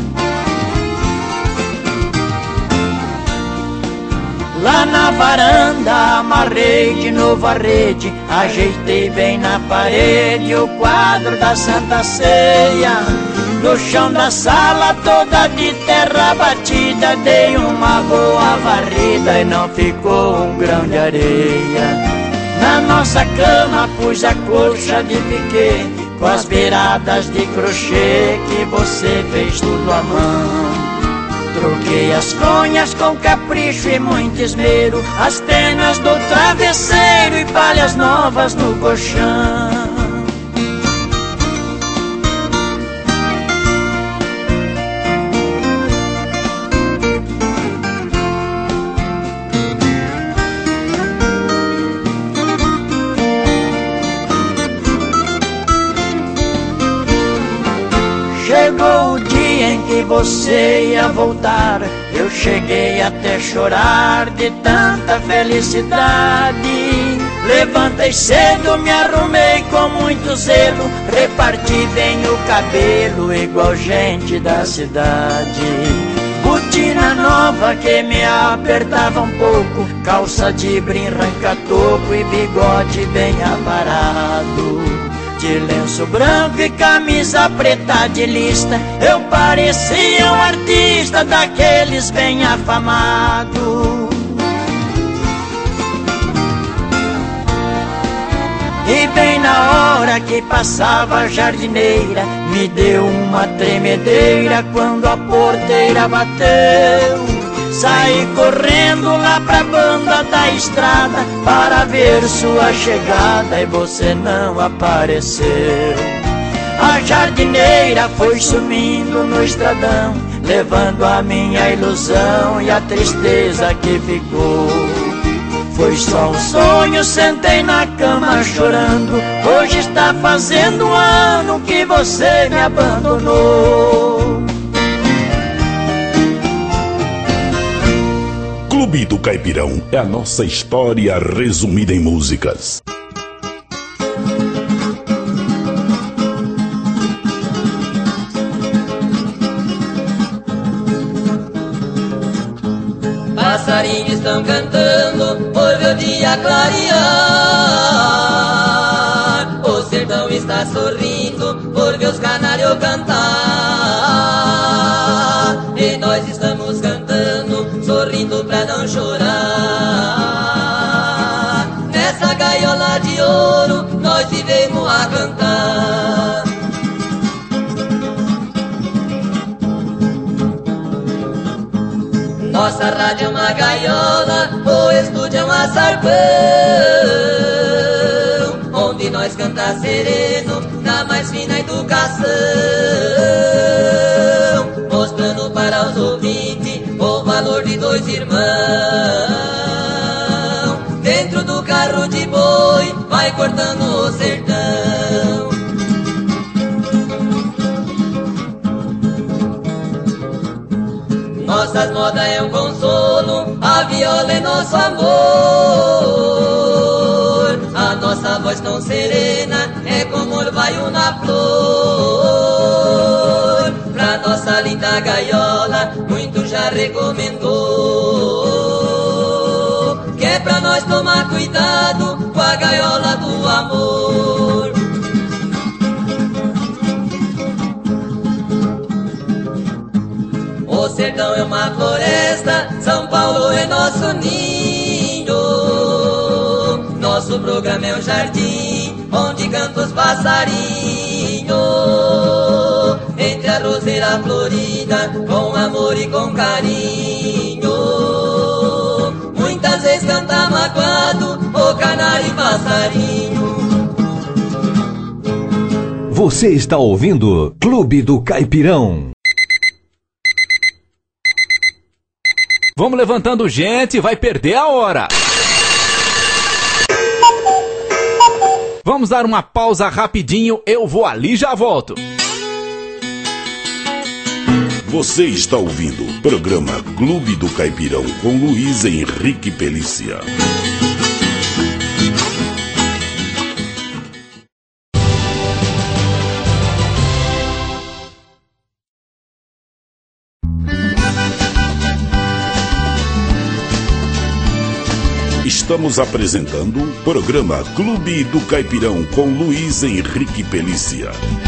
Lá na varanda amarrei de novo a rede, ajeitei bem na parede o quadro da Santa Ceia. No chão da sala toda de terra batida, dei uma boa varrida e não ficou um grão de areia. Na nossa cama pus a colcha de piquê, com as beiradas de crochê que você fez tudo à mão. Troquei as fronhas com capricho e muito esmero, as penas do travesseiro e palhas novas no colchão. que você ia voltar. Eu cheguei até chorar de tanta felicidade. Levantei cedo, me arrumei com muito zelo, reparti bem o cabelo igual gente da cidade. Botina nova que me apertava um pouco, calça de brim ranca-toco e bigode bem aparado. De lenço branco e camisa preta de lista, eu parecia um artista daqueles bem afamado. E bem na hora que passava a jardineira, me deu uma tremedeira quando a porteira bateu. Saí correndo lá pra banda da estrada para ver sua chegada e você não apareceu. A jardineira foi sumindo no estradão, levando a minha ilusão e a tristeza que ficou. Foi só um sonho, sentei na cama chorando. Hoje está fazendo um ano que você me abandonou. Clube do Caipirão é a nossa história resumida em músicas. Passarinhos estão cantando por ver o dia clarear. O sertão está sorrindo por ver os canários cantar. E nós estamos cantando, sorrindo pra não chorar. Nessa gaiola de ouro nós vivemos a cantar. Nossa rádio é uma gaiola, o estúdio é um sarpão, onde nós canta sereno, na mais fina educação, mostrando para os ouvintes o valor de dois irmãos. Dentro do carro de boi, vai cortando o sertão. Nossas modas é um consolo, a viola é nosso amor. A nossa voz tão serena é como orvalho na flor. Pra nossa linda gaiola, muito já recomendou, que é pra nós tomar cuidado com a gaiola do amor. O sertão é uma floresta, São Paulo é nosso ninho. Nosso programa é um jardim, onde cantam os passarinhos. Entre a roseira florida, com amor e com carinho. Muitas vezes canta magoado, o canário e passarinho. Você está ouvindo Clube do Caipirão. Vamos levantando, gente, vai perder a hora. Vamos dar uma pausa rapidinho, eu vou ali e já volto. Você está ouvindo o programa Clube do Caipirão com Luiz Henrique Pelícia. Estamos apresentando o programa Clube do Caipirão com Luiz Henrique Pelícia.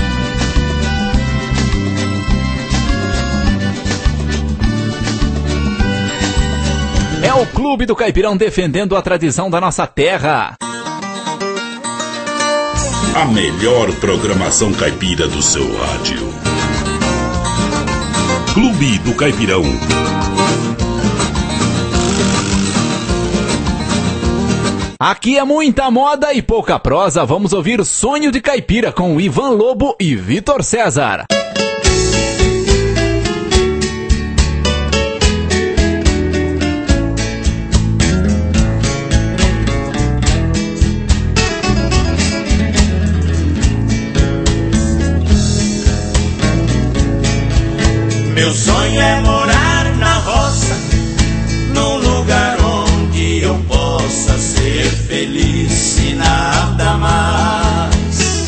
É o Clube do Caipirão defendendo a tradição da nossa terra. A melhor programação caipira do seu rádio. Clube do Caipirão. Aqui é muita moda e pouca prosa. Vamos ouvir Sonho de Caipira com Ivan Lobo e Vitor César. Meu sonho é morar na roça, num lugar onde eu possa ser feliz e nada mais.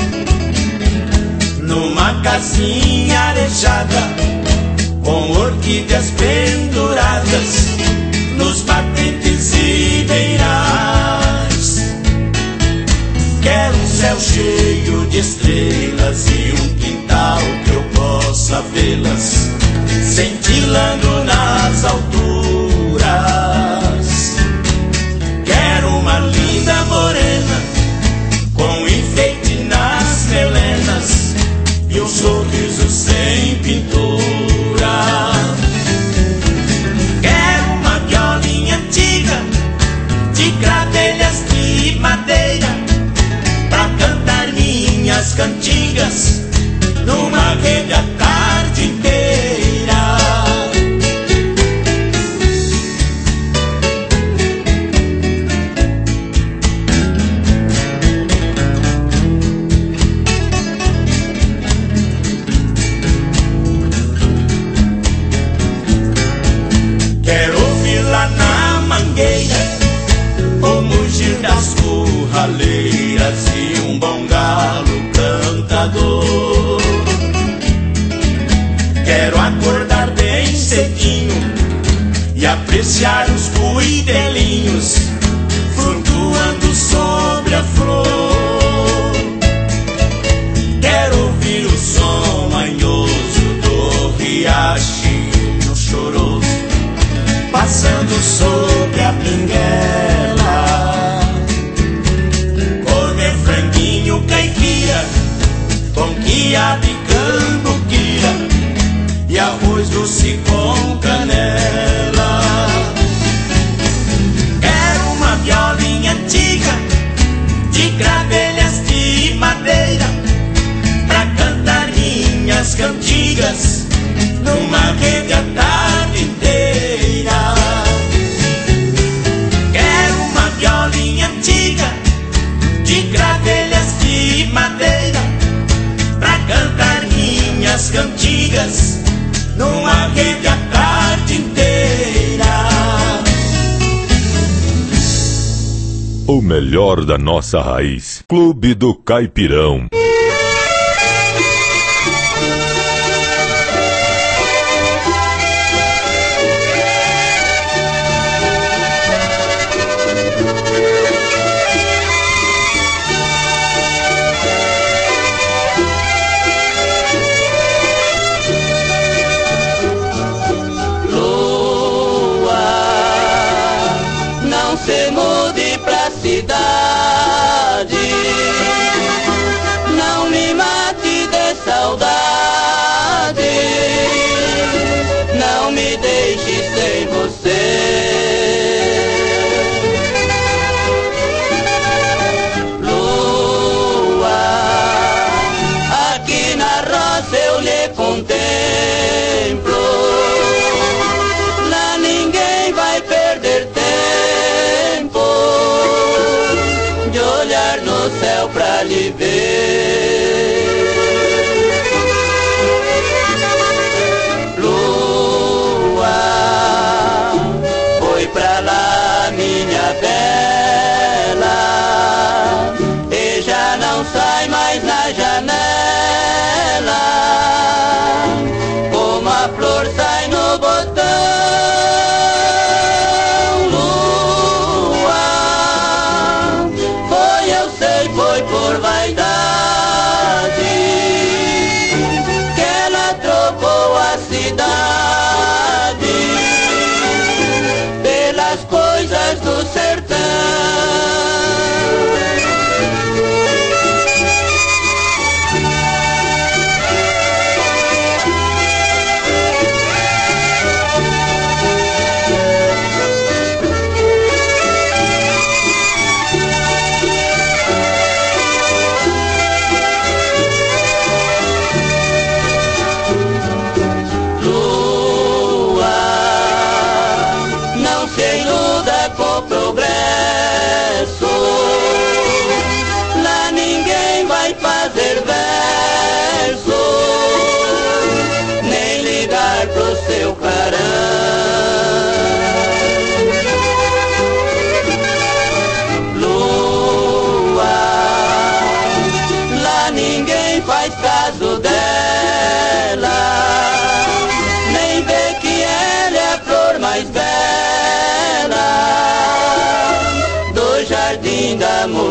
Numa casinha arejada, com orquídeas penduradas nos batentes e beirais. Quero um céu cheio de estrelas e um quintal que eu possa vê-las cintilando nas alturas. Quero uma linda morena com enfeite nas melenas e um sorriso sem pintura. Quero uma violinha antiga de gravelhas de madeira pra cantar minhas cantigas numa rede a tarde inteira. Quero ouvir lá na mangueira o mugir das curraleiras e um bom galo cantador. Quero acordar bem cedinho e apreciar os cuidelinhos flutuando sobre a flor. Quero ouvir o som manhoso do riachinho choroso passando sobre a pinguela. Comer franguinho caipira com quiabo e cambuquira e arroz doce com canela. Quero uma violinha antiga de gravelhas de madeira pra cantar minhas cantigas numa rede a tarde inteira. Quero uma violinha antiga de gravelhas de madeira pra cantar minhas cantigas numa rede a tarde inteira. O melhor da nossa raiz. Clube do Caipirão. Se mude pra cidade, não me mate de saudade, não me deixe sem você. Lua, aqui na roça eu lhe contemplo, lá ninguém vai perder tempo no céu pra lhe ver. Lua, foi pra lá minha bela e já não sai mais na janela, como a flor sai no botão. Foi por vaidade.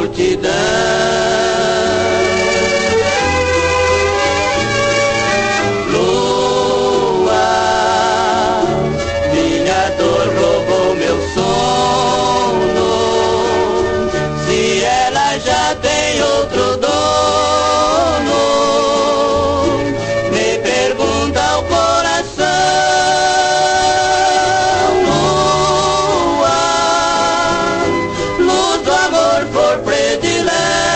multidão. Lua, minha dor roubou meu sono. Se ela já tem outro dono, me pergunta o coração. Lua, luz do amor for predileta,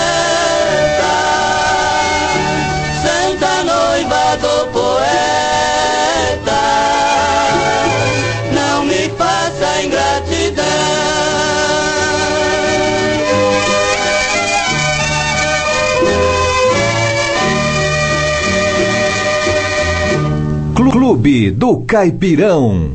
santa noiva do poeta, não me faça ingratidão. Clube do Caipirão.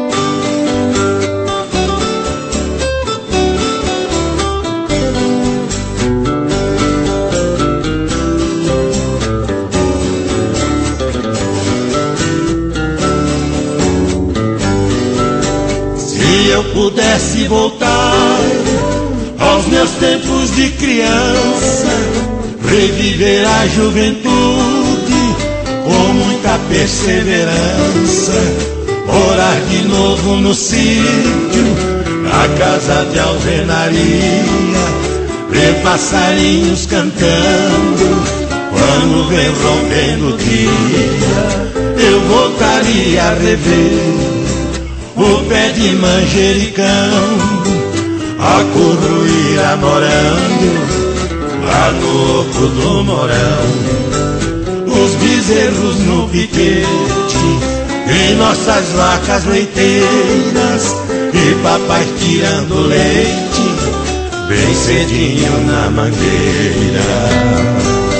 Se eu pudesse voltar aos meus tempos de criança, reviver a juventude com muita perseverança, morar de novo no sítio, na casa de alvenaria, ver passarinhos cantando quando vem rompendo o dia. Eu voltaria a rever o pé de manjericão, a curruíra morando lá no oco do morão, os bezerros no piquete e nossas vacas leiteiras, e papai tirando leite bem cedinho na mangueira.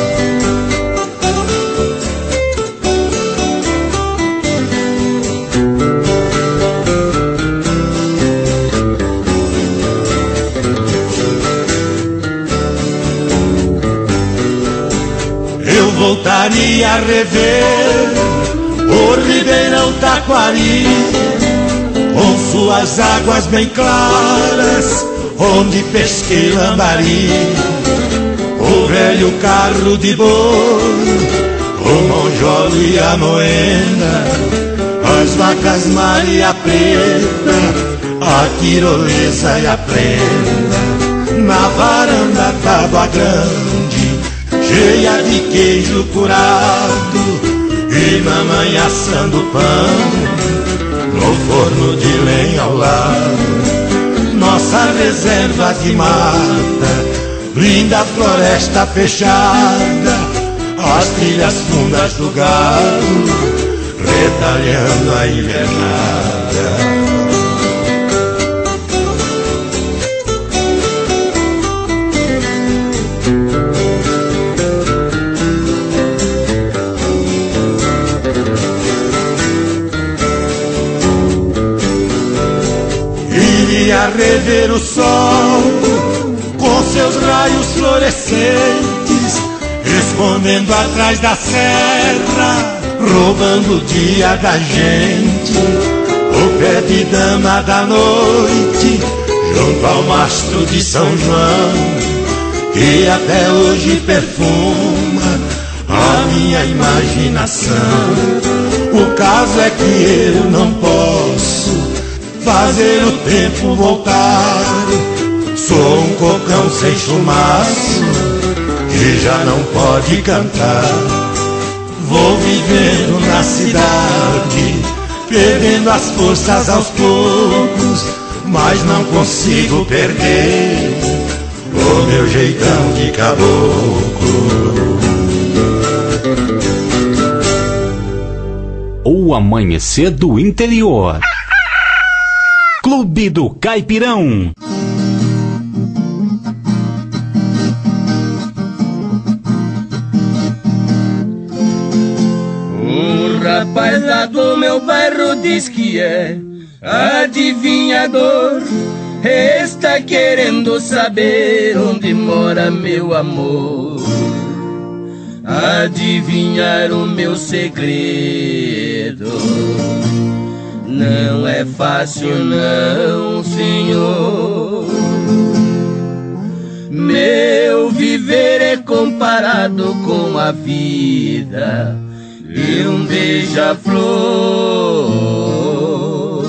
Voltaria a rever o Ribeirão Taquari, com suas águas bem claras, onde pesquei lambari, o velho carro de boi, o monjolo e a moenda, as vacas Maria Preta, a tirolesa e a prenda, na varanda Tábua Grande, cheia de queijo curado, e mamãe assando pão no forno de lenha ao lado. Nossa reserva de mata, linda floresta fechada, as trilhas fundas do gado, retalhando a invernada. A rever o sol com seus raios fluorescentes, escondendo atrás da serra, roubando o dia da gente, o pé de dama da noite, junto ao mastro de São João, que até hoje perfuma a minha imaginação. O caso é que eu não posso fazer o tempo voltar, sou um cocão sem chumaço que já não pode cantar. Vou vivendo na cidade, perdendo as forças aos poucos, mas não consigo perder o meu jeitão de caboclo. O amanhecer do interior. Clube do Caipirão. Um rapaz lá do meu bairro diz que é adivinhador, está querendo saber onde mora meu amor, adivinhar o meu segredo. Não é fácil não, senhor. Meu viver é comparado com a vida de um beija-flor.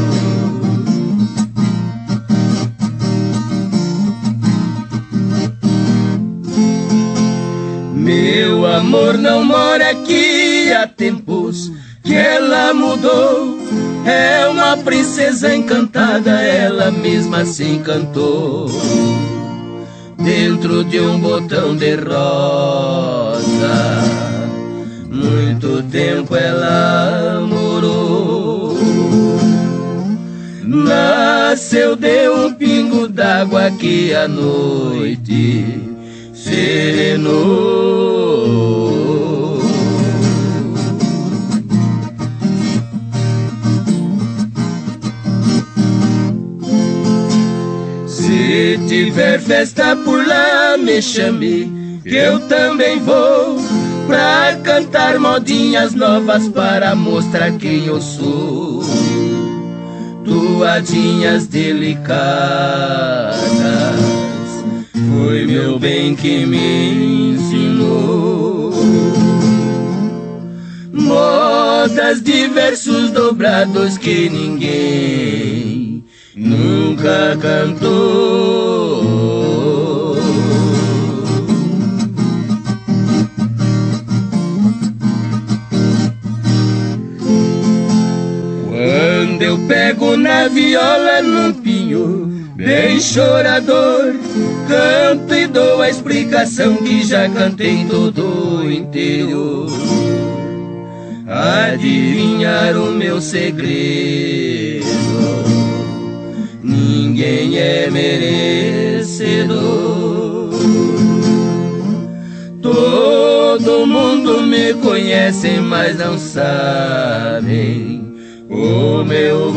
Meu amor não mora aqui há tempos que ela mudou. É uma princesa encantada, ela mesma se encantou dentro de um botão de rosa. Muito tempo ela morou. Nasceu de um pingo d'água que a noite serenou. Se tiver festa por lá, me chame, que eu também vou, pra cantar modinhas novas, para mostrar quem eu sou. Toadinhas delicadas, foi meu bem que me ensinou. Modas de versos dobrados que ninguém nunca cantou. Quando eu pego na viola num pinho bem chorador, canto e dou a explicação que já cantei todo o interior. Adivinhar o meu segredo, ninguém é merecedor. Todo mundo me conhece, mas não sabem o meu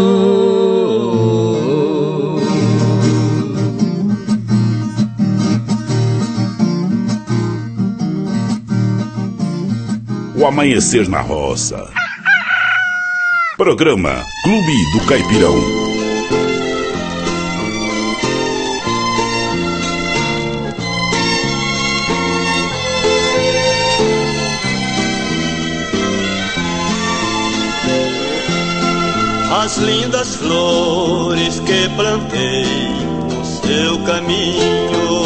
valor. O Amanhecer na Roça. Programa Clube do Caipirão. As lindas flores que plantei no seu caminho,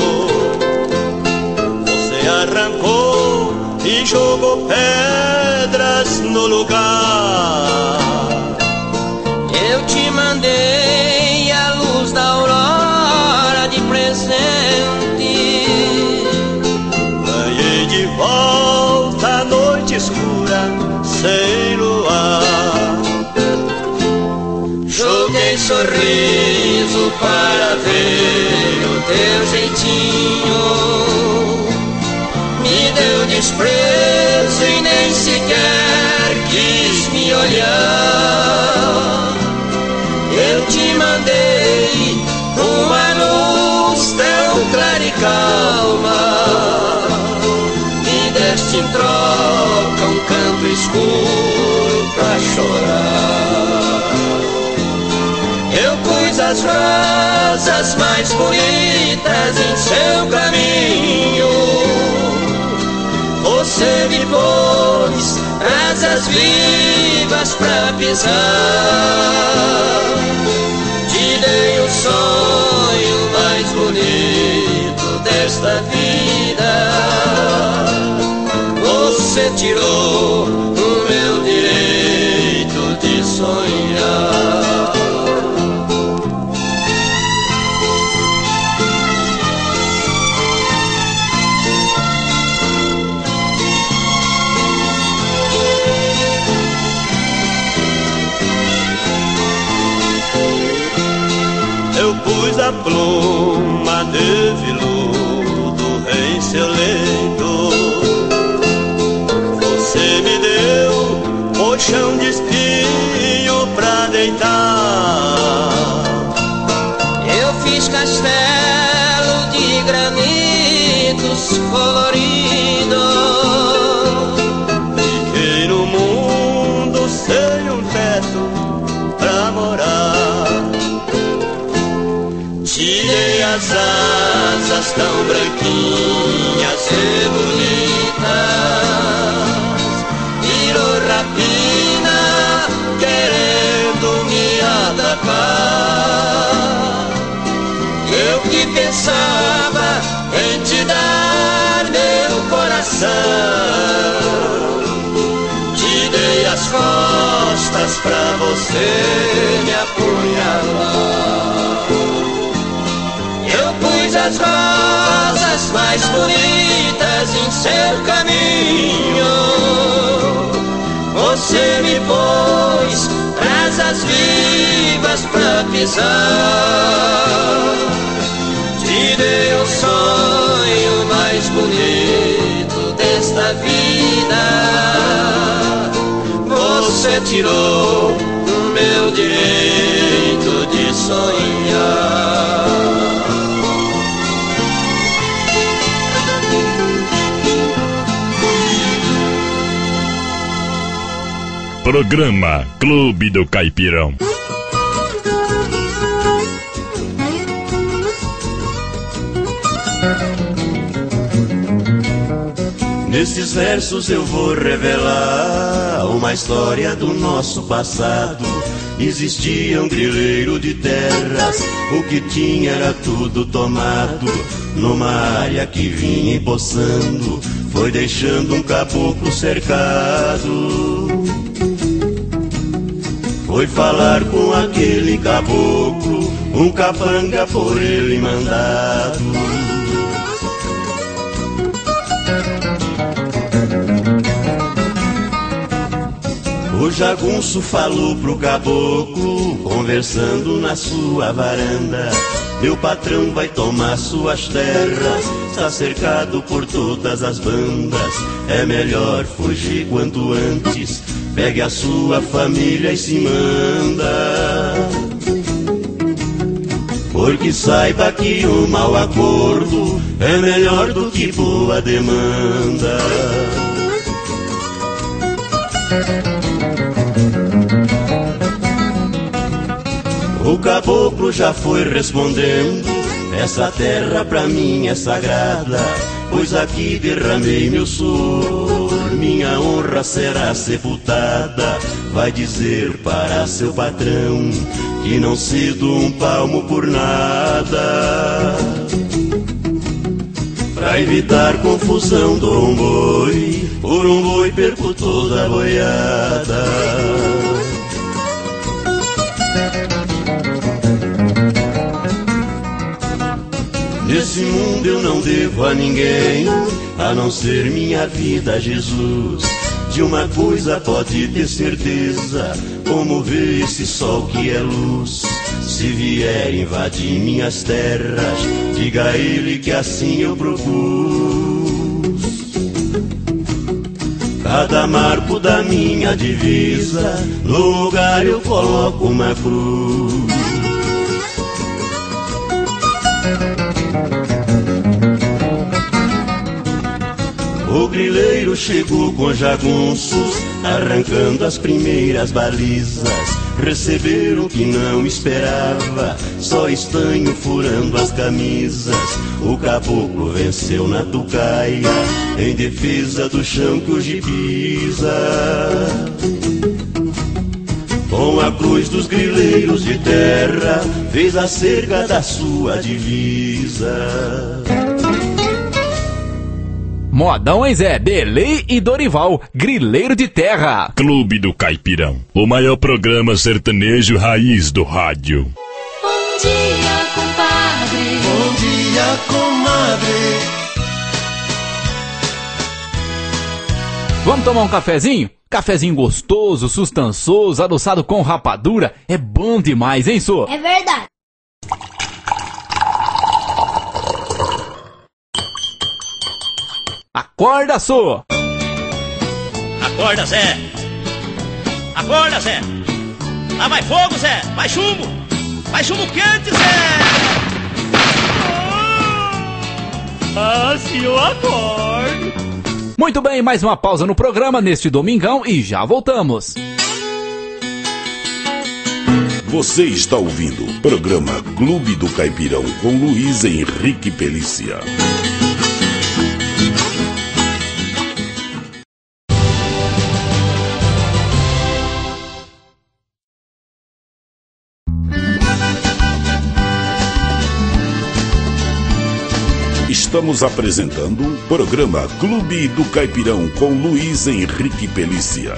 você arrancou e jogou pedras no lugar. Eu te mandei a luz da aurora de presente, ganhei de volta a noite escura sem luar. Joguei sorriso para ver o teu jeitinho, me deu desprezo e nem sequer quis me olhar. Eu te mandei uma luz tão clara e calma, me deste em troca um canto escuro pra chorar. Eu pus as rosas mais bonitas em seu caminho, você me pôs asas vivas pra pisar. Te dei o sonho mais bonito desta vida, você tirou o meu direito de sonhar. Pus a pluma de veludo em seu leito, você me deu colchão de espinho pra deitar. Eu fiz castelo de granitos coloridos, fiquei no mundo sem um teto pra morar. Tirei as asas rosas tão branquinhas e bonitas, virou rapina querendo me atacar. Eu que pensava em te dar meu coração, te dei as costas pra você me apunhalar. Eu pus as rosas mais bonitas em seu caminho, você me pôs brasas vivas pra pisar. Te dei o sonho mais bonito desta vida, você tirou o meu direito de sonhar. Programa Clube do Caipirão. Nesses versos eu vou revelar uma história do nosso passado. Existia um grileiro de terras, o que tinha era tudo tomado. Numa área que vinha empoçando, foi deixando um caboclo cercado. Foi falar com aquele caboclo, um capanga por ele mandado. O jagunço falou pro caboclo, conversando na sua varanda: meu patrão vai tomar suas terras, está cercado por todas as bandas. É melhor fugir quanto antes, pegue a sua família e se manda. Porque saiba que um mau acordo é melhor do que boa demanda. O caboclo já foi respondendo: essa terra pra mim é sagrada, pois aqui derramei meu suor, minha honra será sepultada. Vai dizer para seu patrão que não cedo um palmo por nada. Pra evitar confusão dou um boi, por um boi perco toda a boiada. Nesse mundo eu não devo a ninguém, a não ser minha vida a Jesus. De uma coisa pode ter certeza, como vê esse sol que é luz. Se vier invadir minhas terras, diga a ele que assim eu propus. Cada marco da minha divisa, no lugar eu coloco uma cruz. O grileiro chegou com jagunços, arrancando as primeiras balizas. Receberam o que não esperava, só estanho furando as camisas. O caboclo venceu na tucaia, em defesa do chão que hoje pisa. Com a cruz dos grileiros de terra, fez a cerca da sua divisa. Modão, hein, Zé? Delei e Dorival, grileiro de terra. Clube do Caipirão, o maior programa sertanejo raiz do rádio. Bom dia, compadre. Bom dia, comadre. Vamos tomar um cafezinho? Cafezinho gostoso, sustançoso, adoçado com rapadura. É bom demais, hein, Sô? É verdade. Acorda, Sô! Acorda, Zé! Acorda, Zé! Lá vai fogo, Zé! Vai chumbo! Vai chumbo quente, Zé! Ah, se eu acordo! Muito bem, mais uma pausa no programa neste domingão e já voltamos. Você está ouvindo o programa Clube do Caipirão com Luiz Henrique Pelícia. Estamos apresentando o programa Clube do Caipirão com Luiz Henrique Pelícia.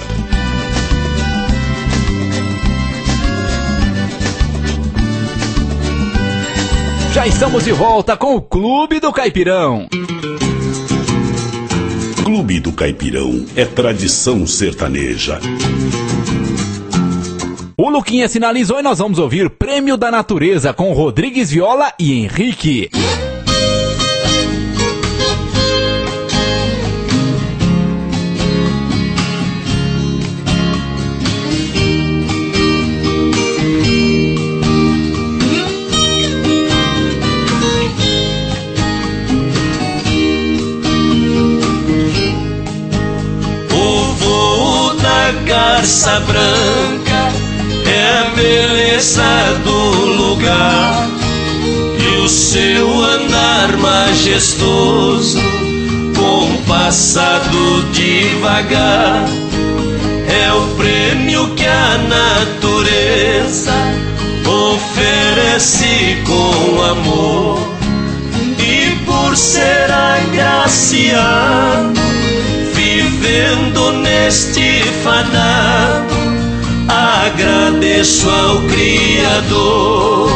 Já estamos de volta com o Clube do Caipirão. Clube do Caipirão é tradição sertaneja. O Luquinha sinalizou e nós vamos ouvir Prêmio da Natureza com Rodrigues Viola e Henrique. Garça branca é a beleza do lugar, e o seu andar majestoso, compassado devagar, é o prêmio que a natureza oferece com amor. E por ser agraciado, vivendo neste fanado, agradeço ao Criador.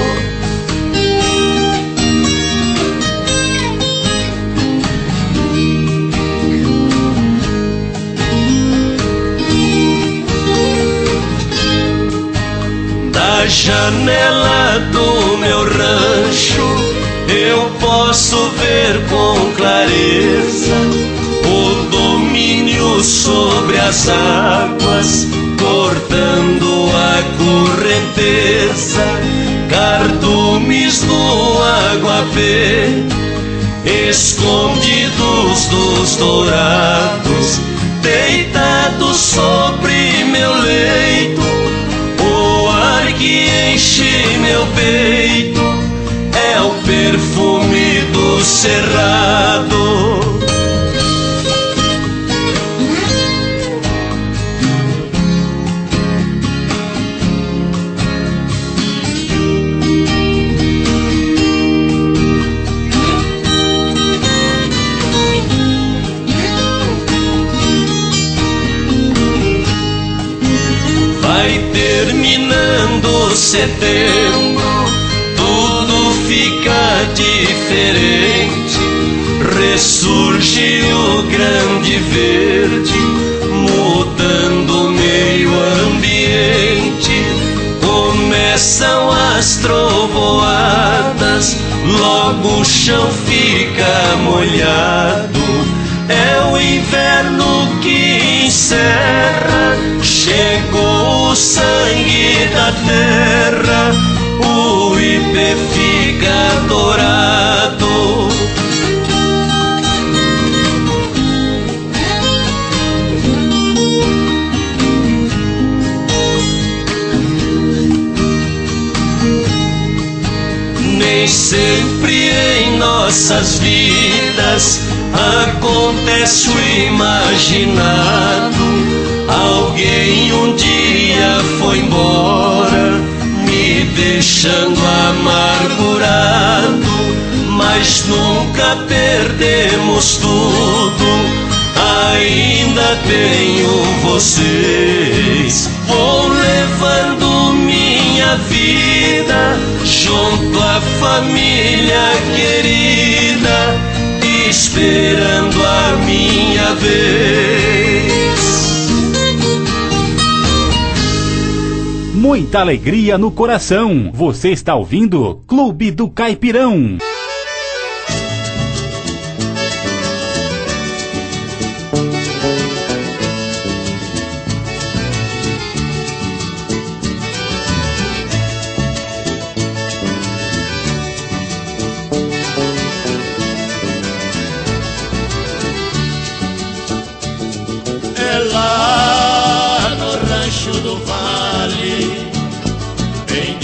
Da janela do meu rancho eu posso ver com clareza o domínio sobre as águas, cortando a correnteza, cardumes do aguapé, escondidos dos dourados, deitados sobre meu leito, o ar que enche meu peito é o perfume do cerrado. Terminando setembro, tudo fica diferente. Ressurge o grande verde, mudando o meio ambiente. Começam as trovoadas, logo o chão fica molhado. É o inverno que encerra, chegou o sangue da terra, o ipê fica dourado. Nem sempre em nossas vidas acontece o imaginado. Alguém um dia foi embora, me deixando amargurado, mas nunca perdemos tudo, ainda tenho vocês. Vou levando minha vida junto à família querida, esperando a minha vez. Muita alegria no coração. Você está ouvindo Clube do Caipirão. É lá no rancho do vale, bem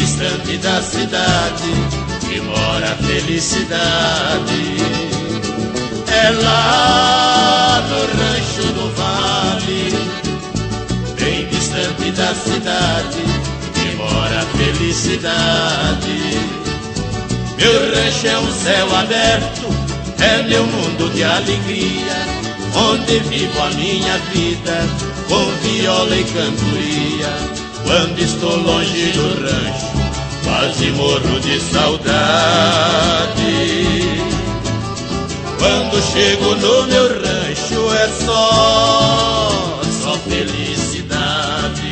distante da cidade que mora a felicidade. É lá no rancho do vale, bem distante da cidade que mora a felicidade. Meu rancho é um céu aberto, é meu mundo de alegria, onde vivo a minha vida com viola e cantoria. Quando estou longe do rancho, quase morro de saudade. Quando chego no meu rancho é só, só felicidade.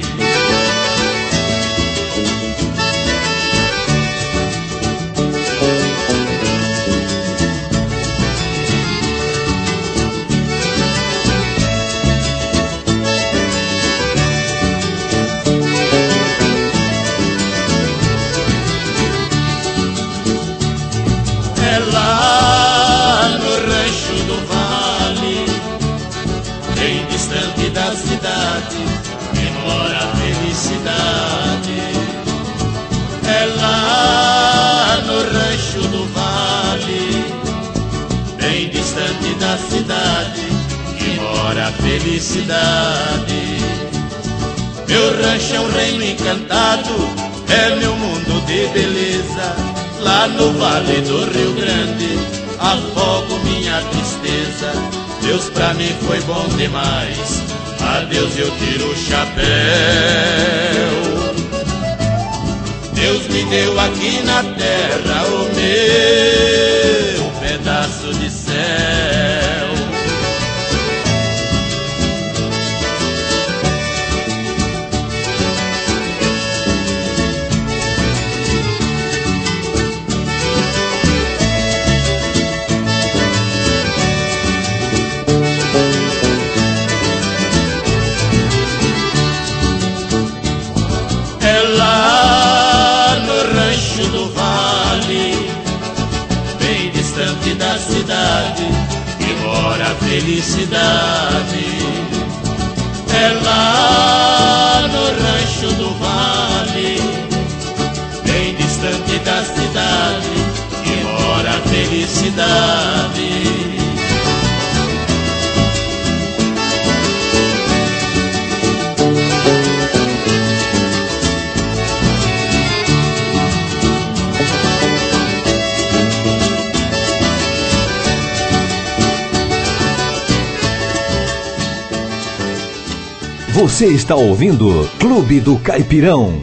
É lá no rancho do vale, bem distante da cidade, que mora a felicidade. É lá no rancho do vale, bem distante da cidade, que mora a felicidade. Meu rancho é um reino encantado, é meu mundo de beleza. Lá no vale do Rio Grande, afogo minha tristeza. Deus pra mim foi bom demais, a Deus eu tiro o chapéu. Deus me deu aqui na terra o meu pedaço de céu. Da cidade que mora a felicidade. É lá no rancho do vale, bem distante da cidade, que mora a felicidade. Você está ouvindo Clube do Caipirão.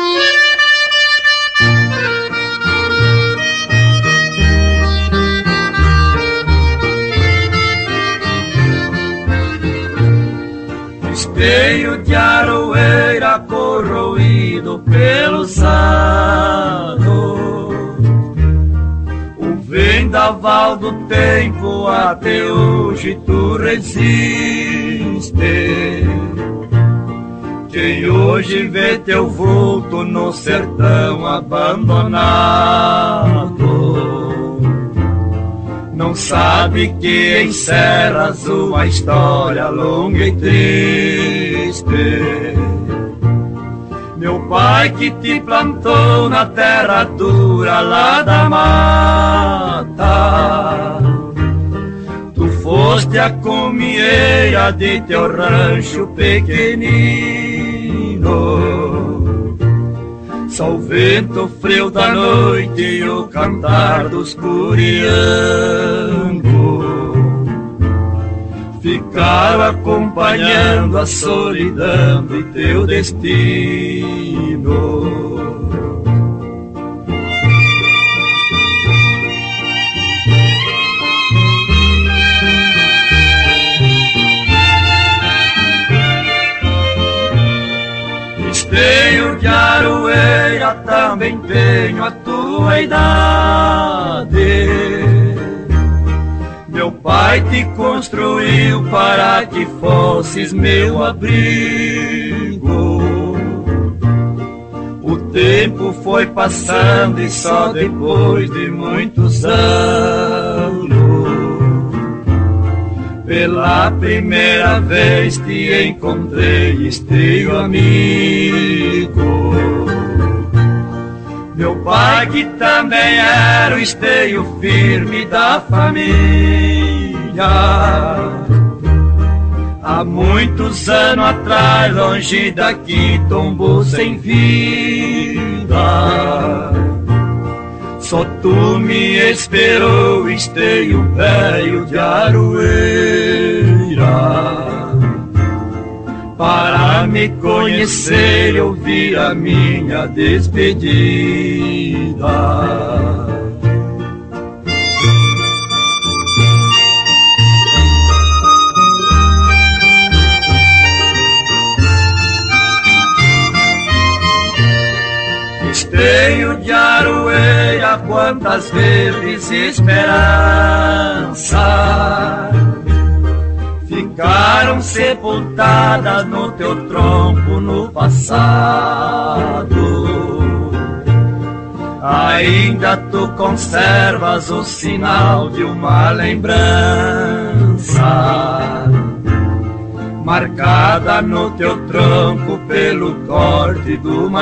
Esteio de aroeira corroído pelo sado, o vendaval do tempo até hoje tu resiste. Quem hoje vê teu vulto no sertão abandonado, não sabe que encerras uma história longa e triste. Meu pai que te plantou na terra dura lá da mata, tu foste a comieira de teu rancho pequenino. Só o vento frio da noite e o cantar dos curiangos ficaram acompanhando a solidão de teu destino. Esteio de aroeira, também tenho a tua idade. Meu pai te construiu para que fosses meu abrigo. O tempo foi passando e só depois de muitos anos, pela primeira vez te encontrei, esteio amigo. Meu pai que também era o esteio firme da família, há muitos anos atrás, longe daqui, tombou sem vida. Só tu me esperou, esteio velho de Aroeira, para me conhecer e ouvir a minha despedida. Esteio de Aroeira, quantas vezes esperança ficaram sepultadas no teu tronco no passado. Ainda tu conservas o sinal de uma lembrança, marcada no teu tronco pelo corte do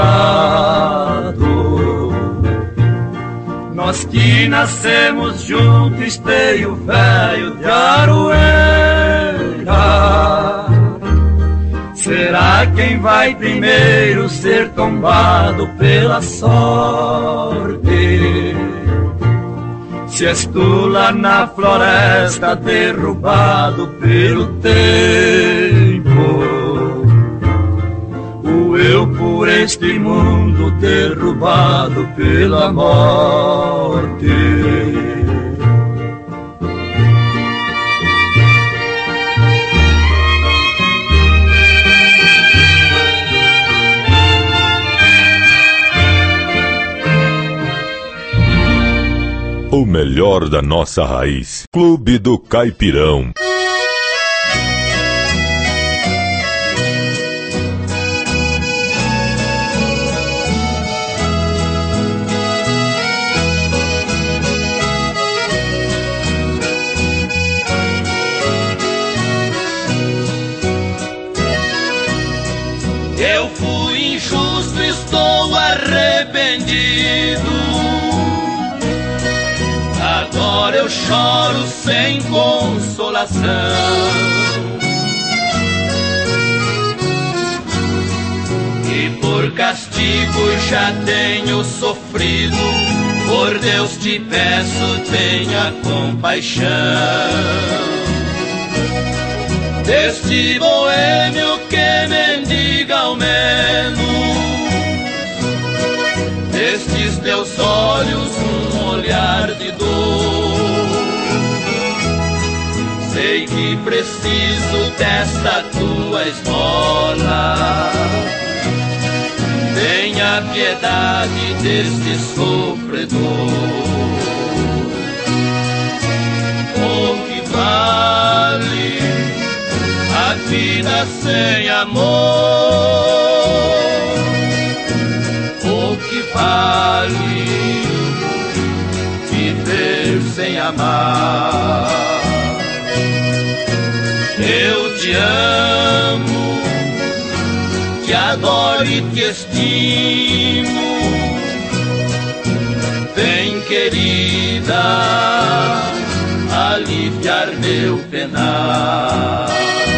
machado. Nós que nascemos juntos, esteio velho de Aroeira, será quem vai primeiro ser tombado pela sorte? Se és tu lá na floresta, derrubado pelo tempo, o eu por este mundo, derrubado pela morte. O melhor da nossa raiz. Clube do Caipirão. Eu fui injusto, estou arrependido. Agora eu choro sem consolação. E por castigo já tenho sofrido. Por Deus te peço, tenha compaixão deste boêmio que mendiga ao menos, destes teus olhos um olhar de dor. Sei que preciso desta tua esmola, tenha piedade deste sofredor. O que vale a vida sem amor? O que vale viver sem amar? Eu te amo, te adoro e te estimo. Vem, querida, aliviar meu penar.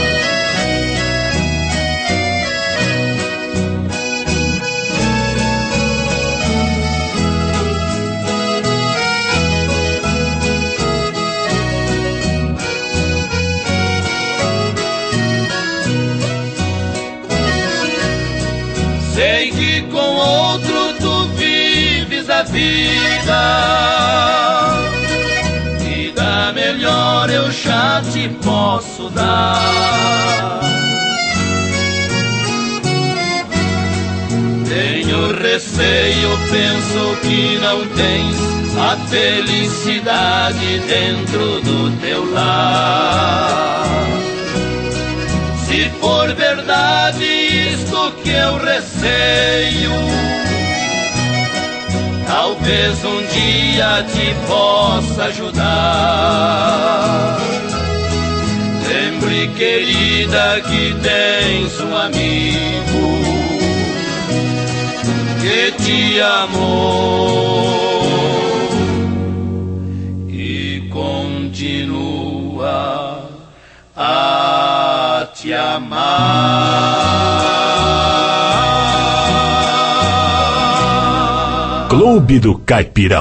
Sei que com outro tu vives a vida, vida melhor eu já te posso dar. Tenho receio, penso que não tens a felicidade dentro do teu lar. Se for verdade isto que eu receio, talvez um dia te possa ajudar. Lembre, querida, que tens um amigo que te te amou e continua a te amar. Clube do Caipirão.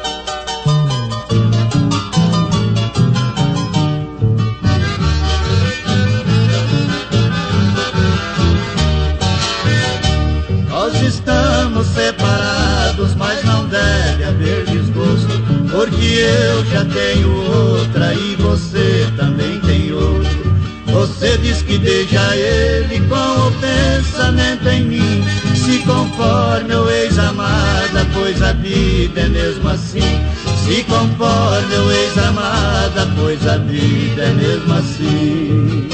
Estamos separados, mas não deve haver desgosto, porque eu já tenho outra e você também tem outro. Você diz que deixa ele com o pensamento em mim, se conforme o ex-amada, pois a vida é mesmo assim. Se conforme o ex-amada, pois a vida é mesmo assim.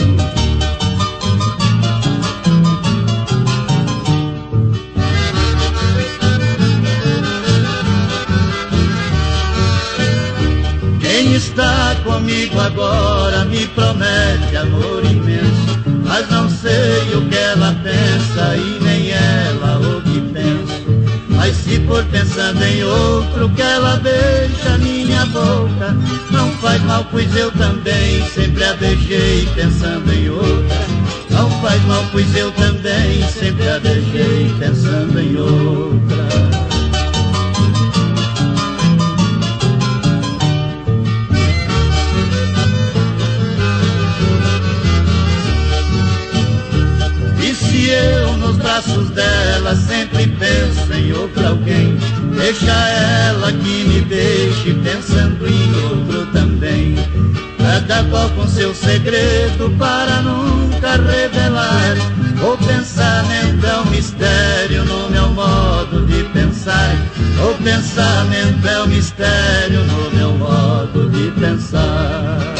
Quem está comigo agora me promete amor imenso, mas não sei o que ela pensa e nem ela o que penso. Mas se for pensando em outro que ela beija minha boca, não faz mal, pois eu também sempre a beijei pensando em outra. Não faz mal, pois eu também sempre a beijei pensando em outra. Se eu nos braços dela sempre penso em outro alguém, deixa ela que me deixe pensando em outro também. Cada qual com seu segredo para nunca revelar. O pensamento é um mistério no meu modo de pensar. O pensamento é um mistério no meu modo de pensar.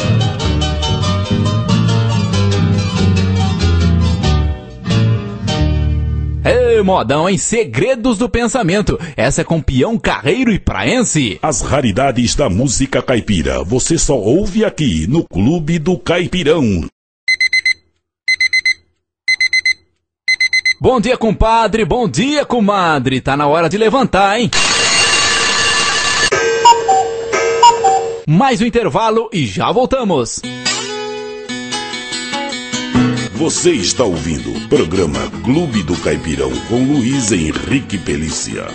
Ei, modão, em Segredos do Pensamento. Essa é com Peão Carreiro e Praense. As raridades da música caipira você só ouve aqui no Clube do Caipirão. Bom dia, compadre. Bom dia, comadre. Tá na hora de levantar, hein? Mais um intervalo e já voltamos. Você está ouvindo o programa Clube do Caipirão com Luiz Henrique Pelícia.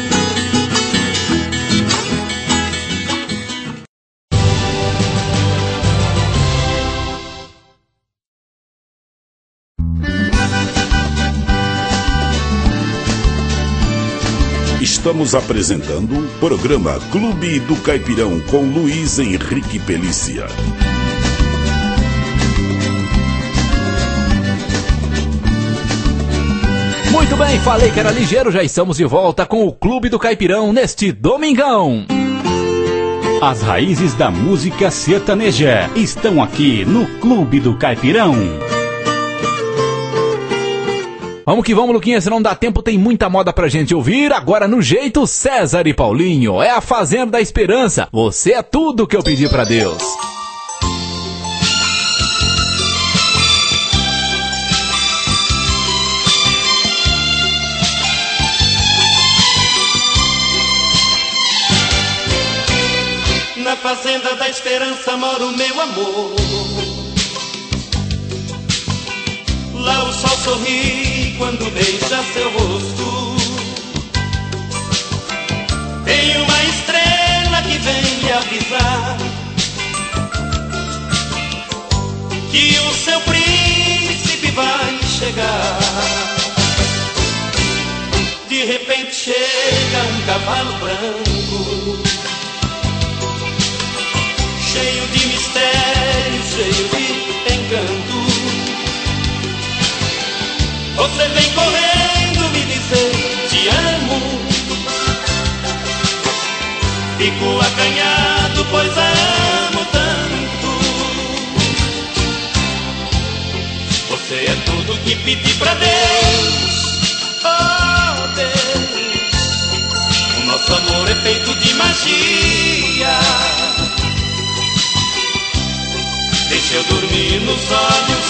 Estamos apresentando o programa Clube do Caipirão com Luiz Henrique Pelícia. Muito bem, falei que era ligeiro, já estamos de volta com o Clube do Caipirão neste domingão. As raízes da música sertaneja estão aqui no Clube do Caipirão. Vamos que vamos, Luquinha, se não dá tempo, tem muita moda pra gente ouvir. Agora no jeito César e Paulinho, é a Fazenda da Esperança. Você é tudo que eu pedi pra Deus. Na Fazenda da Esperança mora o meu amor. Lá o sol sorri quando beija seu rosto. Tem uma estrela que vem lhe avisar que o seu príncipe vai chegar. De repente chega um cavalo branco, cheio de mistério, cheio de encanto. Você vem correndo me dizer te amo. Fico acanhado, pois a amo tanto. Você é tudo que pedi pra Deus. Oh Deus, o nosso amor é feito de magia. Deixa eu dormir nos olhos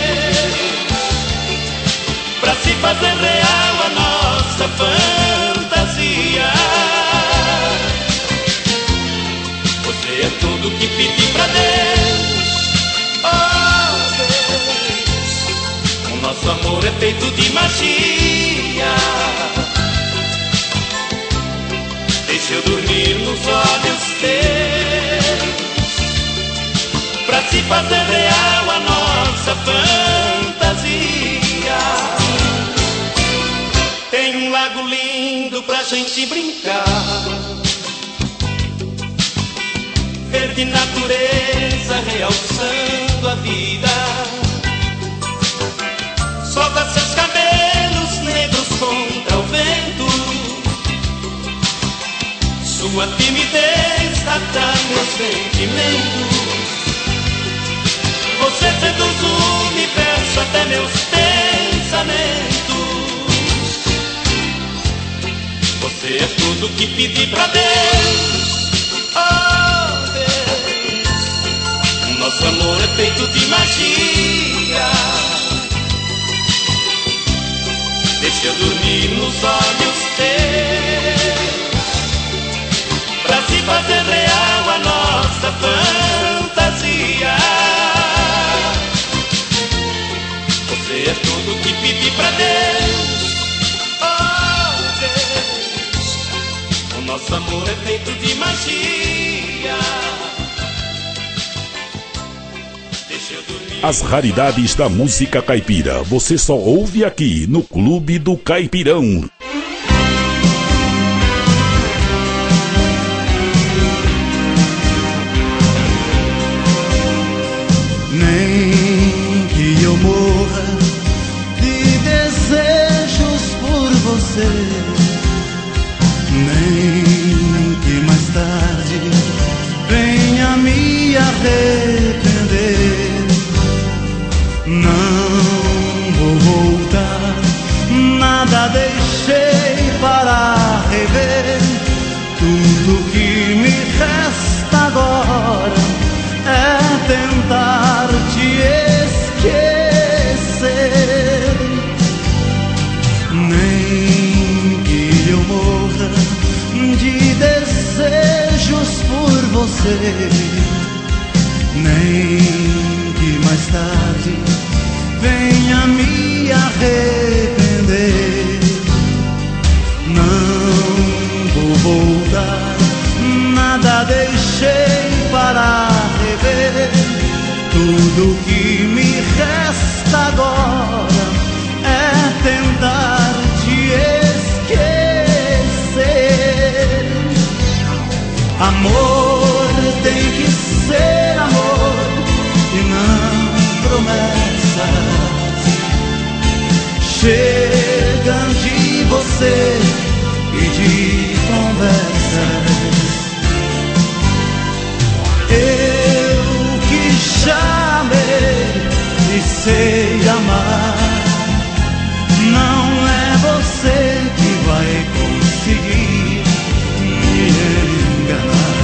teus, pra se fazer real a nossa fantasia. tudo que pedi pra Deus. Oh Deus, o nosso amor é feito de magia. Deixa eu dormir nos olhos teus, pra se fazer real a nossa fantasia. Tem um lago lindo pra gente brincar, verde natureza realçando a vida. Solta seus cabelos negros contra o vento, sua timidez atrai meus sentimentos. Você seduz o universo até meus pensamentos. Você é tudo que pedi pra Deus. Oh Deus, o nosso amor é feito de magia. Deixa eu dormir nos olhos teus, pra se fazer real a nossa fantasia. Você é tudo que pedi pra Deus. Oh Deus, o nosso amor é feito de magia. Deixa eu dormir. As raridades da música caipira você só ouve aqui no Clube do Caipirão. Nem que eu morra de desejos por você, nem que mais tarde venha me arrepender. Não vou voltar, nada deixei para rever. Tudo que me resta agora é tentar te esquecer. Nem que eu morra de desejos por você, nem que mais tarde venha me arrepender. Não vou voltar, nada deixei para rever. Tudo que me resta agora é tentar te esquecer. Amor tem que ser amor e não promessas. Chega de você e de conversas. Eu que já amei e sei amar, não é você que vai conseguir me enganar.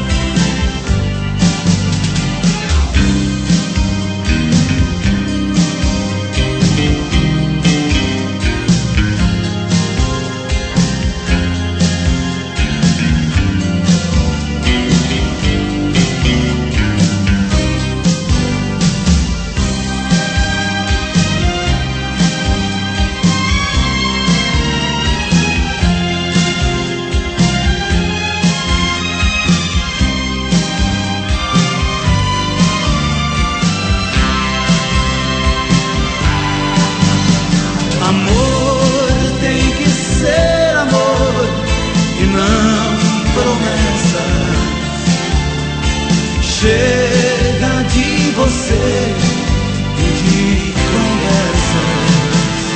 Amor tem que ser amor e não promessas. Chega de você e de conversas.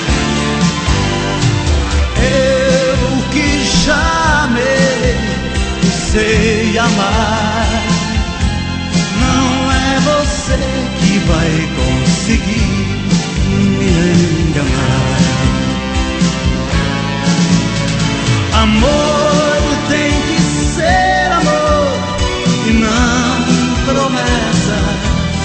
Eu que já amei e sei amar, não é você que vai conseguir me enganar. Amor tem que ser amor e não promessas.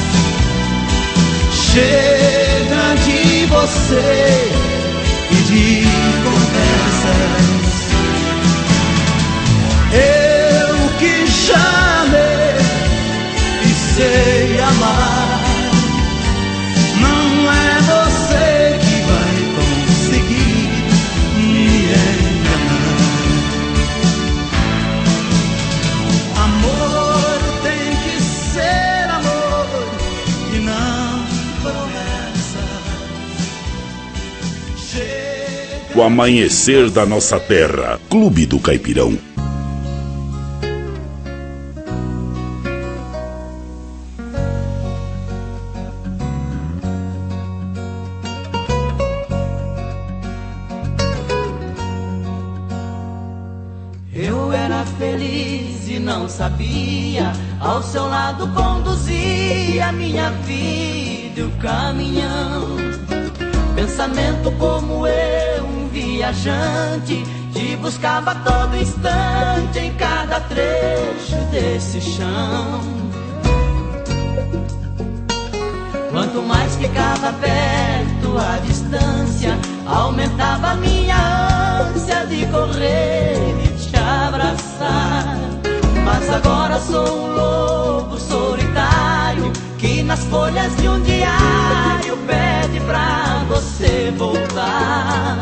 Chega de você e de conversas. Eu que já amei sei amar. Não é você que vai conseguir me enganar. Amor tem que ser amor e não promessa. O amanhecer da nossa terra. Clube do Caipirão. Eu era feliz e não sabia, ao seu lado conduzia minha vida e o caminhão. Pensamento como eu, um viajante, te buscava a todo instante em cada trecho desse chão. Quanto mais ficava perto a distância, aumentava a minha ânsia de correr e te abraçar. Mas agora sou um lobo solitário que nas folhas de um diário pede pra você voltar.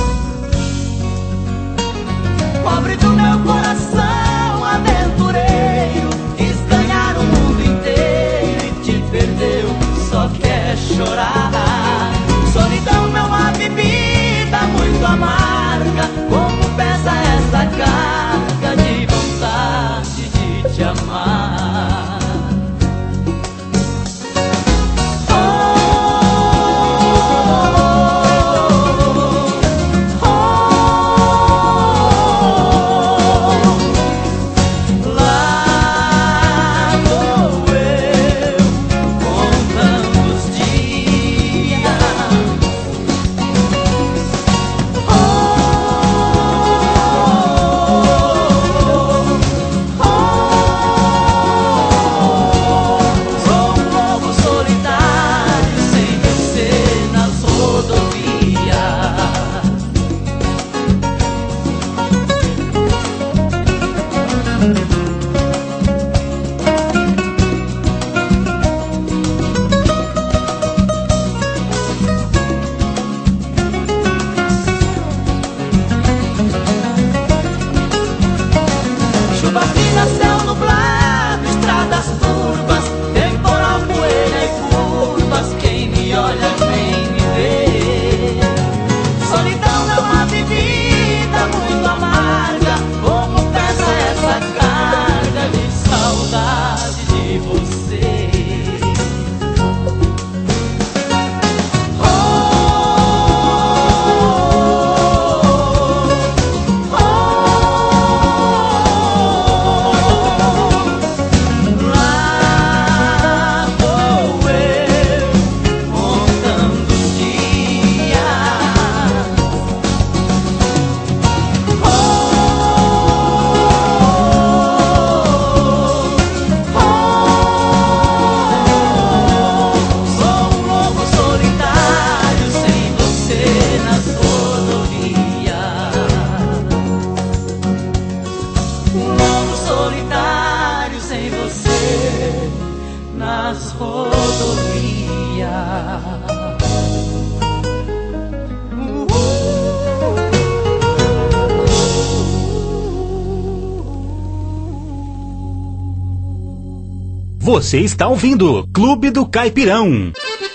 Pobre do meu coração aventureiro, quis ganhar o mundo inteiro e te perdeu, só quer chorar. Solidão é uma bebida muito amarga, como pesa essa carga de vontade de te amar. Você está ouvindo Clube do Caipirão.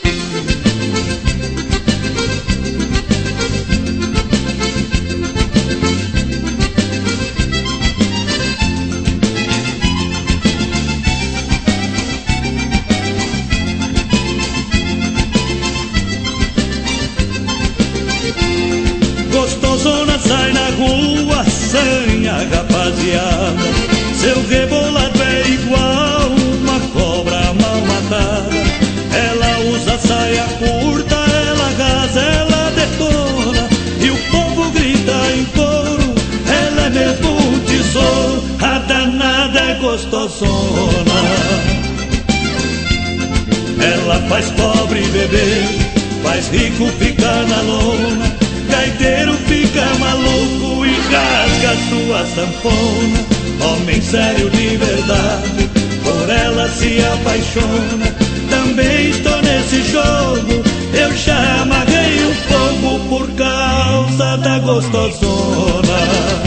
Gostosona sai na rua, sanha rapaziada, seu rebolado é igual uma cobra mal matada. Ela usa saia curta, ela gasa, ela detona, e o povo grita em coro, ela é mesmo um tesouro, a danada é gostosona. Ela faz pobre beber, faz rico ficar na lona, gaiteiro fica maluco e rasga sua sanfona. Homem sério de verdade, por por ela se apaixona. Também estou nesse jogo, eu já amarrei o fogo por causa da gostosona.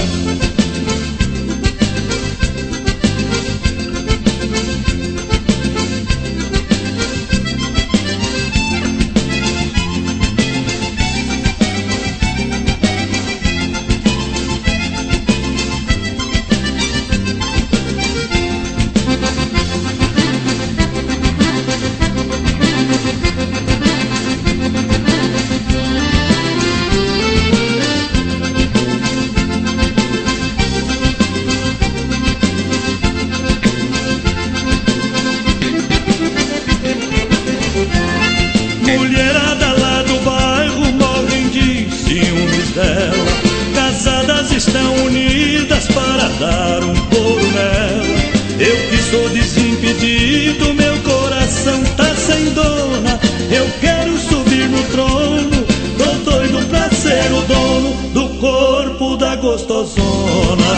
Mulherada lá do bairro morrem de ciúmes dela. Casadas estão unidas para dar um couro nela. Eu que sou desimpedido, meu coração tá sem dona. Eu quero subir no trono, tô doido pra ser o dono do corpo da gostosona.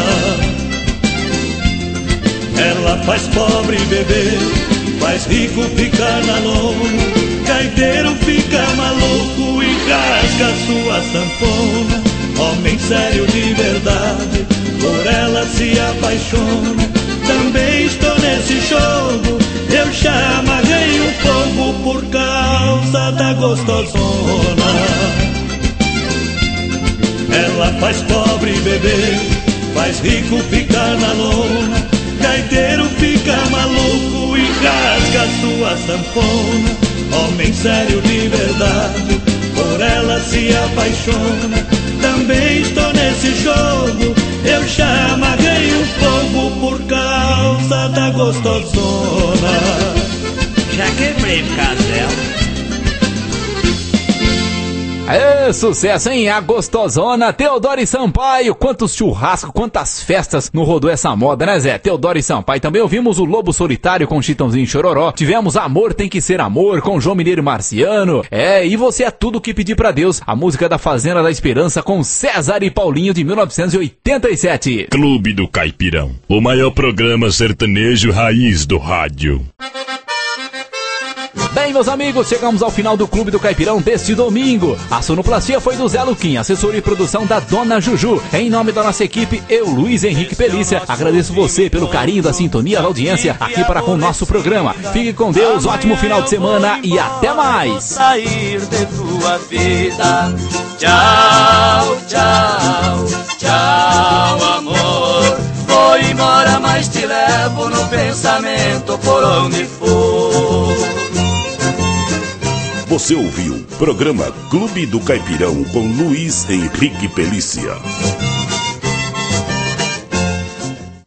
Ela faz pobre beber, faz rico ficar na lona. Gaiteiro fica maluco e rasga sua sanfona. Homem sério de verdade, por ela se apaixona. Também estou nesse jogo, eu já amarrei o fogo por causa da gostosona. Ela faz pobre beber, faz rico ficar na lona. Gaiteiro fica maluco e rasga sua sanfona. Homem sério de verdade, por ela se apaixona. Também estou nesse jogo, eu já amarrei o fogo por causa da gostosona. Já quebrei o casel. É sucesso, hein? A gostosona Teodoro e Sampaio. Quantos churrascos, quantas festas não rodou essa moda, né, Zé? Teodoro e Sampaio. Também ouvimos o Lobo Solitário com Chitãozinho e Chororó. Tivemos Amor Tem Que Ser Amor com João Mineiro e Marciano. É, e Você É Tudo Que Pedir Pra Deus, a música da Fazenda da Esperança com César e Paulinho de mil novecentos e oitenta e sete. Clube do Caipirão, o maior programa sertanejo raiz do rádio. Bem, meus amigos, chegamos ao final do Clube do Caipirão deste domingo. A sonoplastia foi do Zé Luquim, assessoria e produção da Dona Juju. Em nome da nossa equipe, eu, Luiz Henrique Pelícia, agradeço você pelo carinho da sintonia da audiência aqui para com o nosso programa. Fique com Deus, ótimo final de semana e até mais. Sair de tua vida. Tchau, tchau, tchau, amor. Vou embora, mas te levo no pensamento por onde for. Você ouviu o programa Clube do Caipirão com Luiz Henrique Pelícia.